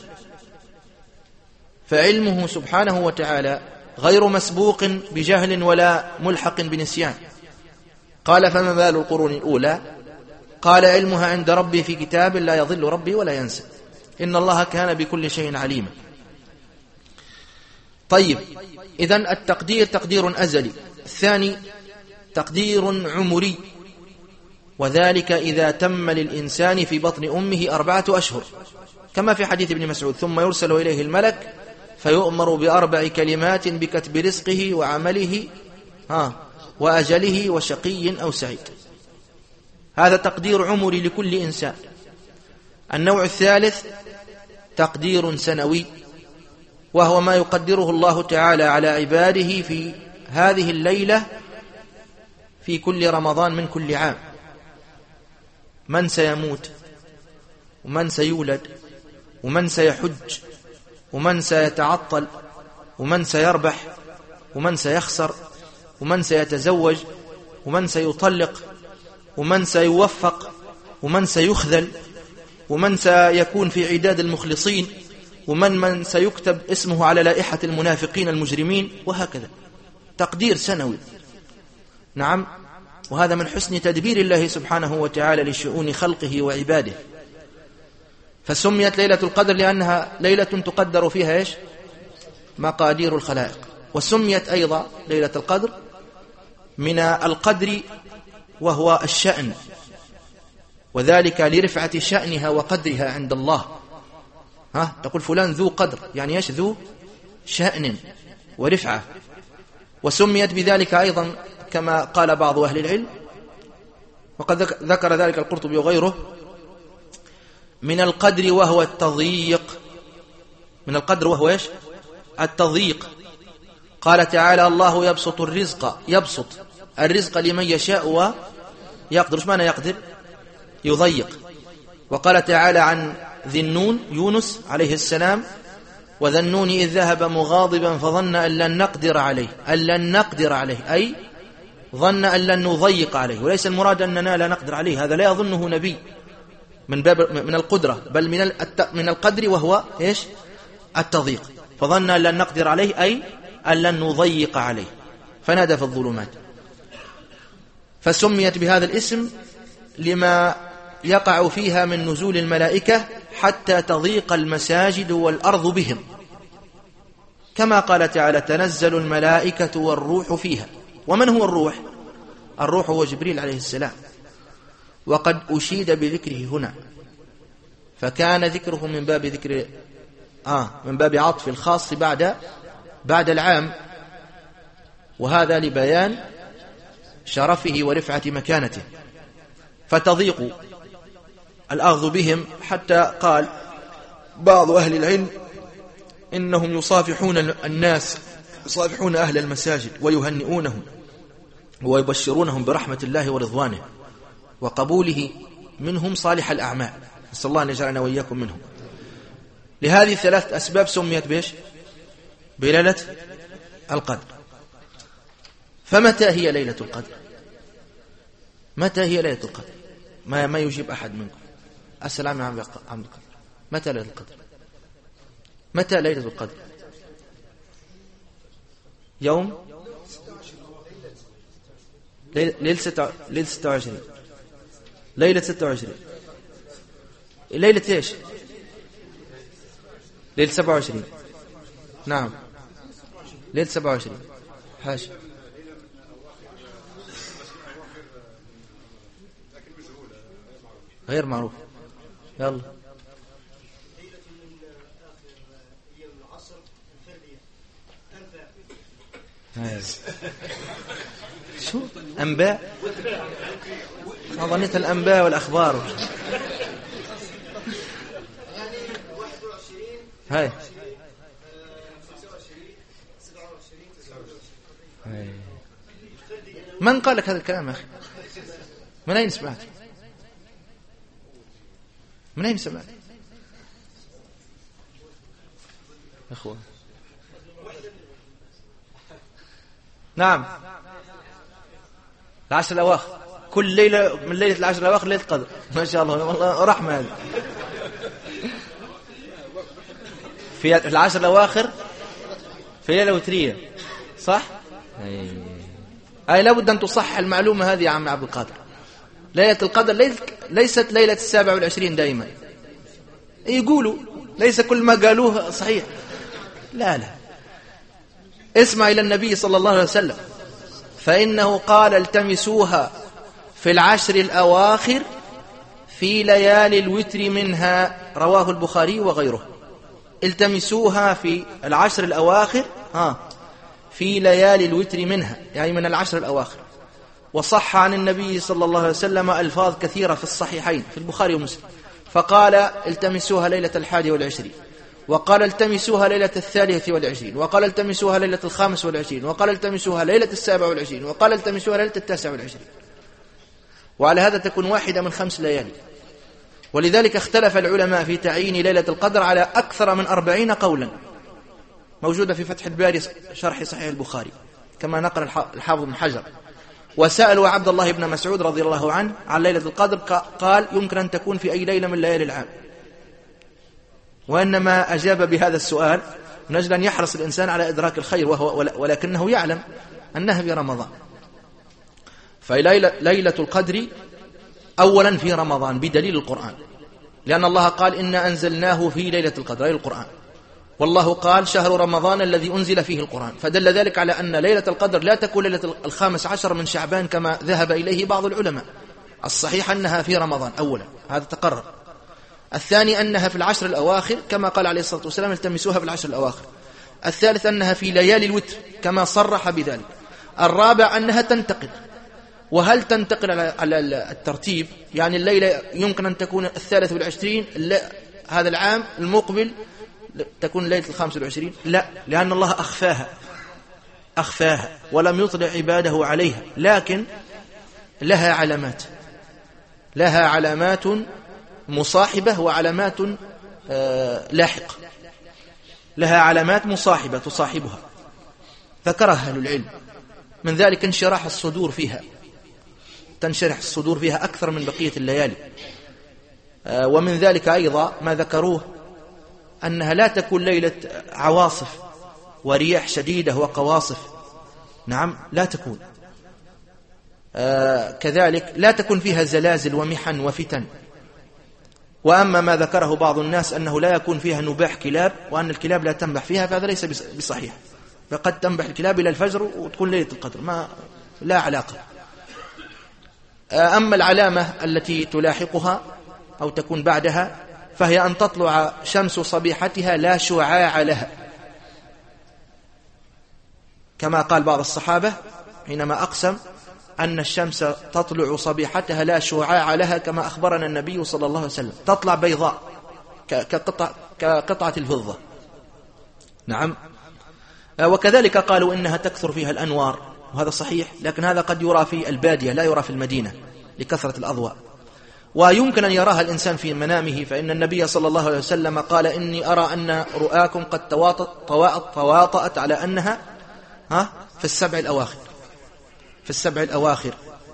فعلمه سبحانه وتعالى غير مسبوق بجهل ولا ملحق بنسيان. قال: فما بال القرون الأولى؟ قال: علمها عند ربي في كتاب لا يضل ربي ولا ينسى، إن الله كان بكل شيء عليما. طيب، إذن التقدير تقدير أزلي. الثاني تقدير عمري، وذلك إذا تم للإنسان في بطن أمه 4 أشهر، كما في حديث ابن مسعود: ثم يرسل إليه الملك فيؤمر ب4 كلمات بكتب رزقه وعمله وأجله وشقي أو سعيد. هذا تقدير عمري لكل إنسان. النوع الثالث تقدير سنوي، وهو ما يقدره الله تعالى على عباده في هذه الليلة في كل رمضان من كل عام، من سيموت ومن سيولد ومن سيحج ومن سيتعطل ومن سيربح ومن سيخسر ومن سيتزوج ومن سيطلق ومن سيوفق ومن سيخذل ومن سيكون في عداد المخلصين ومن سيكتب اسمه على لائحة المنافقين المجرمين، وهكذا. تقدير سنوي. نعم، وهذا من حسن تدبير الله سبحانه وتعالى لشؤون خلقه وعباده. فسميت ليلة القدر لأنها ليلة تقدر فيها إيش؟ مقادير الخلائق. وسميت أيضا ليلة القدر من القدر وهو الشأن، وذلك لرفعة شأنها وقدرها عند الله. تقول فلان ذو قدر، يعني إيش؟ ذو شأن ورفعة. وسميت بذلك أيضا كما قال بعض أهل العلم، وقد ذكر ذلك القرطبي وغيره، من القدر وهو التضييق. من القدر وهو إيش؟ التضييق. قال تعالى: الله يبسط الرزق لمن يشاء ويقدر. ايش معنى يقدر؟ يضيق. وقال تعالى عن ذي النون يونس عليه السلام: وذا النون إذ ذهب مغاضبا فظن أن لن نقدر عليه، أي ظن أن لن نضيق عليه، وليس المراد أننا لا نقدر عليه، هذا لا يظنه نبي من باب من القدرة، بل من القدر، وهو إيش؟ التضييق. فظن أن لن نقدر عليه أي أن لن نضيق عليه، فنادى في الظلمات. فسميت بهذا الاسم لما يقع فيها من نزول الملائكة حتى تضيق المساجد والأرض بهم، كما قال تعالى: تنزل الملائكة والروح فيها. ومن هو الروح؟ الروح هو جبريل عليه السلام، وقد أشيد بذكره هنا، فكان ذكره من باب ذكر من باب عطف الخاص بعد العام، وهذا لبيان شرفه ورفعة مكانته. فتضيق الأخذ بهم، حتى قال بعض أهل العلم إنهم يصافحون الناس، يصافحون أهل المساجد ويهنئونهم ويبشرونهم برحمة الله ورضوانه وقبوله منهم صالح الأعمال، نسأل الله أن يجعلنا وإياكم منهم. لهذه الثلاث أسباب سميت بإيش؟ بليلة القدر. فمتى هي ليلة القدر؟ متى هي ليلة القدر؟ ما يجيب أحد منكم. السلام عليكم عبد القدر. متى ليلة القدر؟ متى ليلة القدر؟ يوم ليلة 26. ليلة 26. ليلة ايش؟ ليلة 27. نعم، ليلة 27. حاجة غير معروف. يلا. شو أنباء؟ ظنيت الأنباء والأخبار. هاي من قال لك هذا الكلام يا أخي؟ من أين سمعت؟ من أين سمعت؟ أخوان، نعم، العشر الأواخر، كل ليلة من ليلة العشر الأواخر ليلة قدر. ما شاء الله، والله رحمة هذه. في العشر الأواخر في ليلة وترية، صح؟ أي لابد أن تصح المعلومة هذه يا عم عبد القادر. ليلة القدر ليست ليلة 27 دائما. يقولوا ليس كل ما قالوه صحيح. لا، اسمع إلى النبي صلى الله عليه وسلم، فإنه قال: التمسوها في العشر الأواخر في ليالي الوتر منها، رواه البخاري وغيره. التمسوها في العشر الأواخر في ليالي الوتر منها، يعني من العشر الأواخر. وصح عن النبي صلى الله عليه وسلم ألفاظ كثيرة في الصحيحين في البخاري ومسلم، فقال: التمسوها ليلة 21، وقال: التمسوها ليلة 23، وقال: التمسوها ليلة 25، وقال: التمسوها ليلة 27، وقال: التمسوها ليلة 29. وعلى هذا تكون واحدة من 5 ليالي. ولذلك اختلف العلماء في تعيين ليلة القدر على أكثر من 40 قولا، موجودة في فتح الباري شرح صحيح البخاري، كما نقل الحافظ بن حجر. وسألوا عبد الله بن مسعود رضي الله عنه عن ليلة القدر، قال: يمكن أن تكون في أي ليلة من ليالي العام. وإنما أجاب بهذا السؤال من أجل أن يحرص الإنسان على إدراك الخير، ولكنه يعلم أنها في رمضان. فليلة القدر أولا في رمضان بدليل القرآن، لأن الله قال: إنا أنزلناه في ليلة القدر، أي القرآن. والله قال: شهر رمضان الذي أنزل فيه القرآن. فدل ذلك على أن ليلة القدر لا تكون ليلة 15 من شعبان كما ذهب إليه بعض العلماء. الصحيح أنها في رمضان أولا، هذا تقرر. الثاني أنها في العشر الأواخر كما قال عليه الصلاة والسلام: التمسوها في العشر الأواخر. الثالث أنها في ليالي الوتر كما صرح بذلك. الرابع أنها تنتقل. وهل تنتقل على الترتيب؟ يعني الليلة يمكن أن تكون 23 هذا العام المقبل تكون ليلة 25؟ لا، لأن الله أخفاها ولم يطلع عباده عليها، لكن لها علامات مصاحبة وعلامات لاحقة. لها علامات مصاحبة تصاحبها، ذكرها أهل العلم. من ذلك انشراح الصدور فيها، تنشرح الصدور فيها أكثر من بقية الليالي. ومن ذلك أيضا ما ذكروه أنها لا تكون ليلة عواصف ورياح شديدة وقواصف، نعم لا تكون. كذلك لا تكون فيها زلازل ومحن وفتن. وأما ما ذكره بعض الناس أنه لا يكون فيها نباح كلاب وأن الكلاب لا تنبح فيها، فهذا ليس بصحيح، فقد تنبح الكلاب إلى الفجر وتكون ليلة القدر، لا علاقة. أما العلامة التي تلاحقها أو تكون بعدها فهي أن تطلع شمس صبيحتها لا شعاع لها، كما قال بعض الصحابة حينما أقسم أن الشمس تطلع صبيحتها لا شعاع لها، كما أخبرنا النبي صلى الله عليه وسلم، تطلع بيضاء كقطعة الفضة. نعم. وكذلك قالوا إنها تكثر فيها الأنوار، وهذا صحيح، لكن هذا قد يرى في البادية لا يرى في المدينة لكثرة الأضواء. ويمكن أن يراها الإنسان في منامه، فإن النبي صلى الله عليه وسلم قال إني أرى أن رؤاكم قد تواطأت على أنها في السبع الأواخر.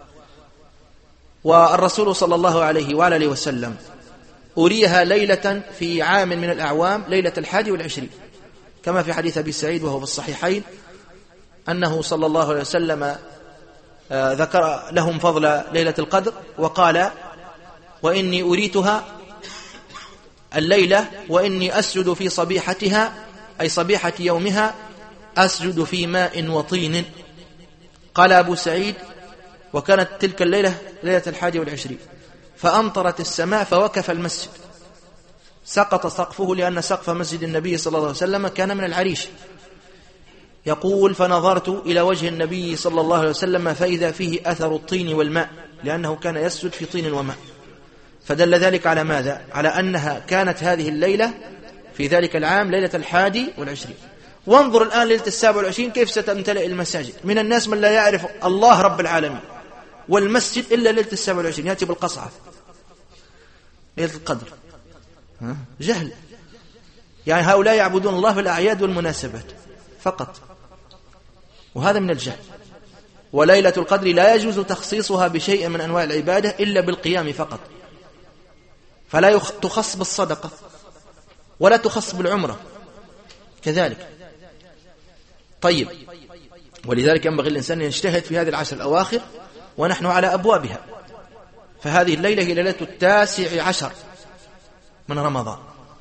والرسول صلى الله عليه وآله وسلم أريها ليلة في عام من الأعوام، ليلة 21، كما في حديث أبي سعيد وهو في الصحيحين أنه صلى الله عليه وسلم ذكر لهم فضل ليلة القدر وقال: وإني أريتها الليلة وإني أسجد في صبيحتها، أي صبيحة يومها، أسجد في ماء وطين. قال أبو سعيد: وكانت تلك الليلة ليلة 21، فأمطرت السماء فوكف المسجد، سقط سقفه، لأن سقف مسجد النبي صلى الله عليه وسلم كان من العريش. يقول: فنظرت إلى وجه النبي صلى الله عليه وسلم فإذا فيه أثر الطين والماء، لأنه كان يسجد في طين وماء. فدل ذلك على ماذا؟ على أنها كانت هذه الليلة في ذلك العام ليلة 21. وانظر الآن ليلة 27 كيف ستمتلئ المساجد من الناس من لا يعرف الله رب العالمين والمسجد إلا ليلة 27 يأتي بالقصعة ليلة القدر. جهل، يعني هؤلاء يعبدون الله في الأعياد والمناسبات فقط، وهذا من الجهل. وليلة القدر لا يجوز تخصيصها بشيء من أنواع العبادة إلا بالقيام فقط، فلا تخص بالصدقة ولا تخص بالعمرة كذلك. طيب، ولذلك ينبغي الإنسان أن يجتهد في هذه العشر الأواخر ونحن على أبوابها. فهذه الليلة هي ليلة 19 من رمضان،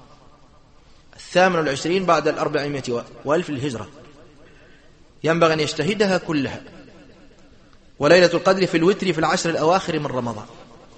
28 بعد 400,000 الهجرة، ينبغي أن يجتهدها كلها. وليلة القدر في الوتر في العشر الأواخر من رمضان.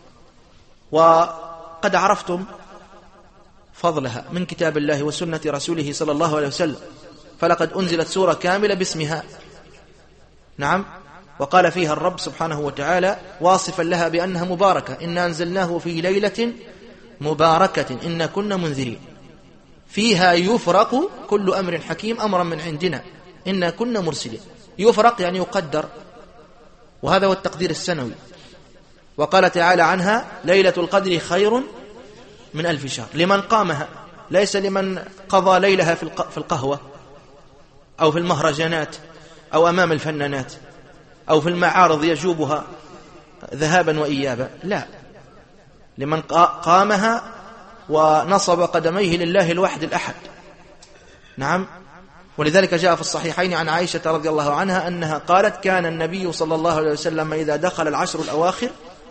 وقد عرفتم فضلها من كتاب الله وسنة رسوله صلى الله عليه وسلم، فلقد أنزلت سورة كاملة باسمها، نعم، وقال فيها الرب سبحانه وتعالى واصفا لها بأنها مباركة: إنا أنزلناه في ليلة مباركة إنا كنا منذرين فيها يفرق كل أمر حكيم أمرا من عندنا إنا كنا مرسلين. يفرق يعني يقدر، وهذا هو التقدير السنوي. وقال تعالى عنها: ليلة القدر خير من 1000 شهر، لمن قامها، ليس لمن قضى ليلها في القهوة أو في المهرجانات أو أمام الفنانات أو في المعارض يجوبها ذهابا وإيابا، لا، لمن قامها ونصب قدميه لله الواحد الأحد. نعم. ولذلك جاء في الصحيحين عن عائشة رضي الله عنها أنها قالت: كان النبي صلى الله عليه وسلم إذا دخل العشر الأواخر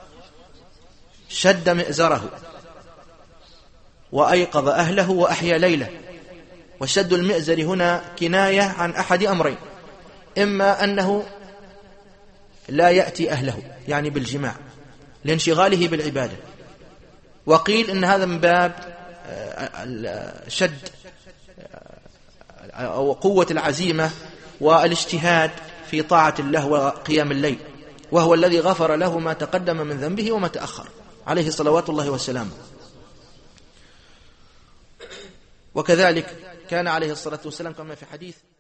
شد مئزره وأيقظ أهله وأحيا ليله. وشد المئزر هنا كناية عن أحد أمرين: إما أنه لا يأتي أهله يعني بالجماع لانشغاله بالعبادة، وقيل إن هذا من باب شد أو قوة العزيمة والاجتهاد في طاعة الله وقيام الليل، وهو الذي غفر له ما تقدم من ذنبه وما تأخر عليه صلوات الله وسلامه. وكذلك كان عليه الصلاة والسلام كما في حديث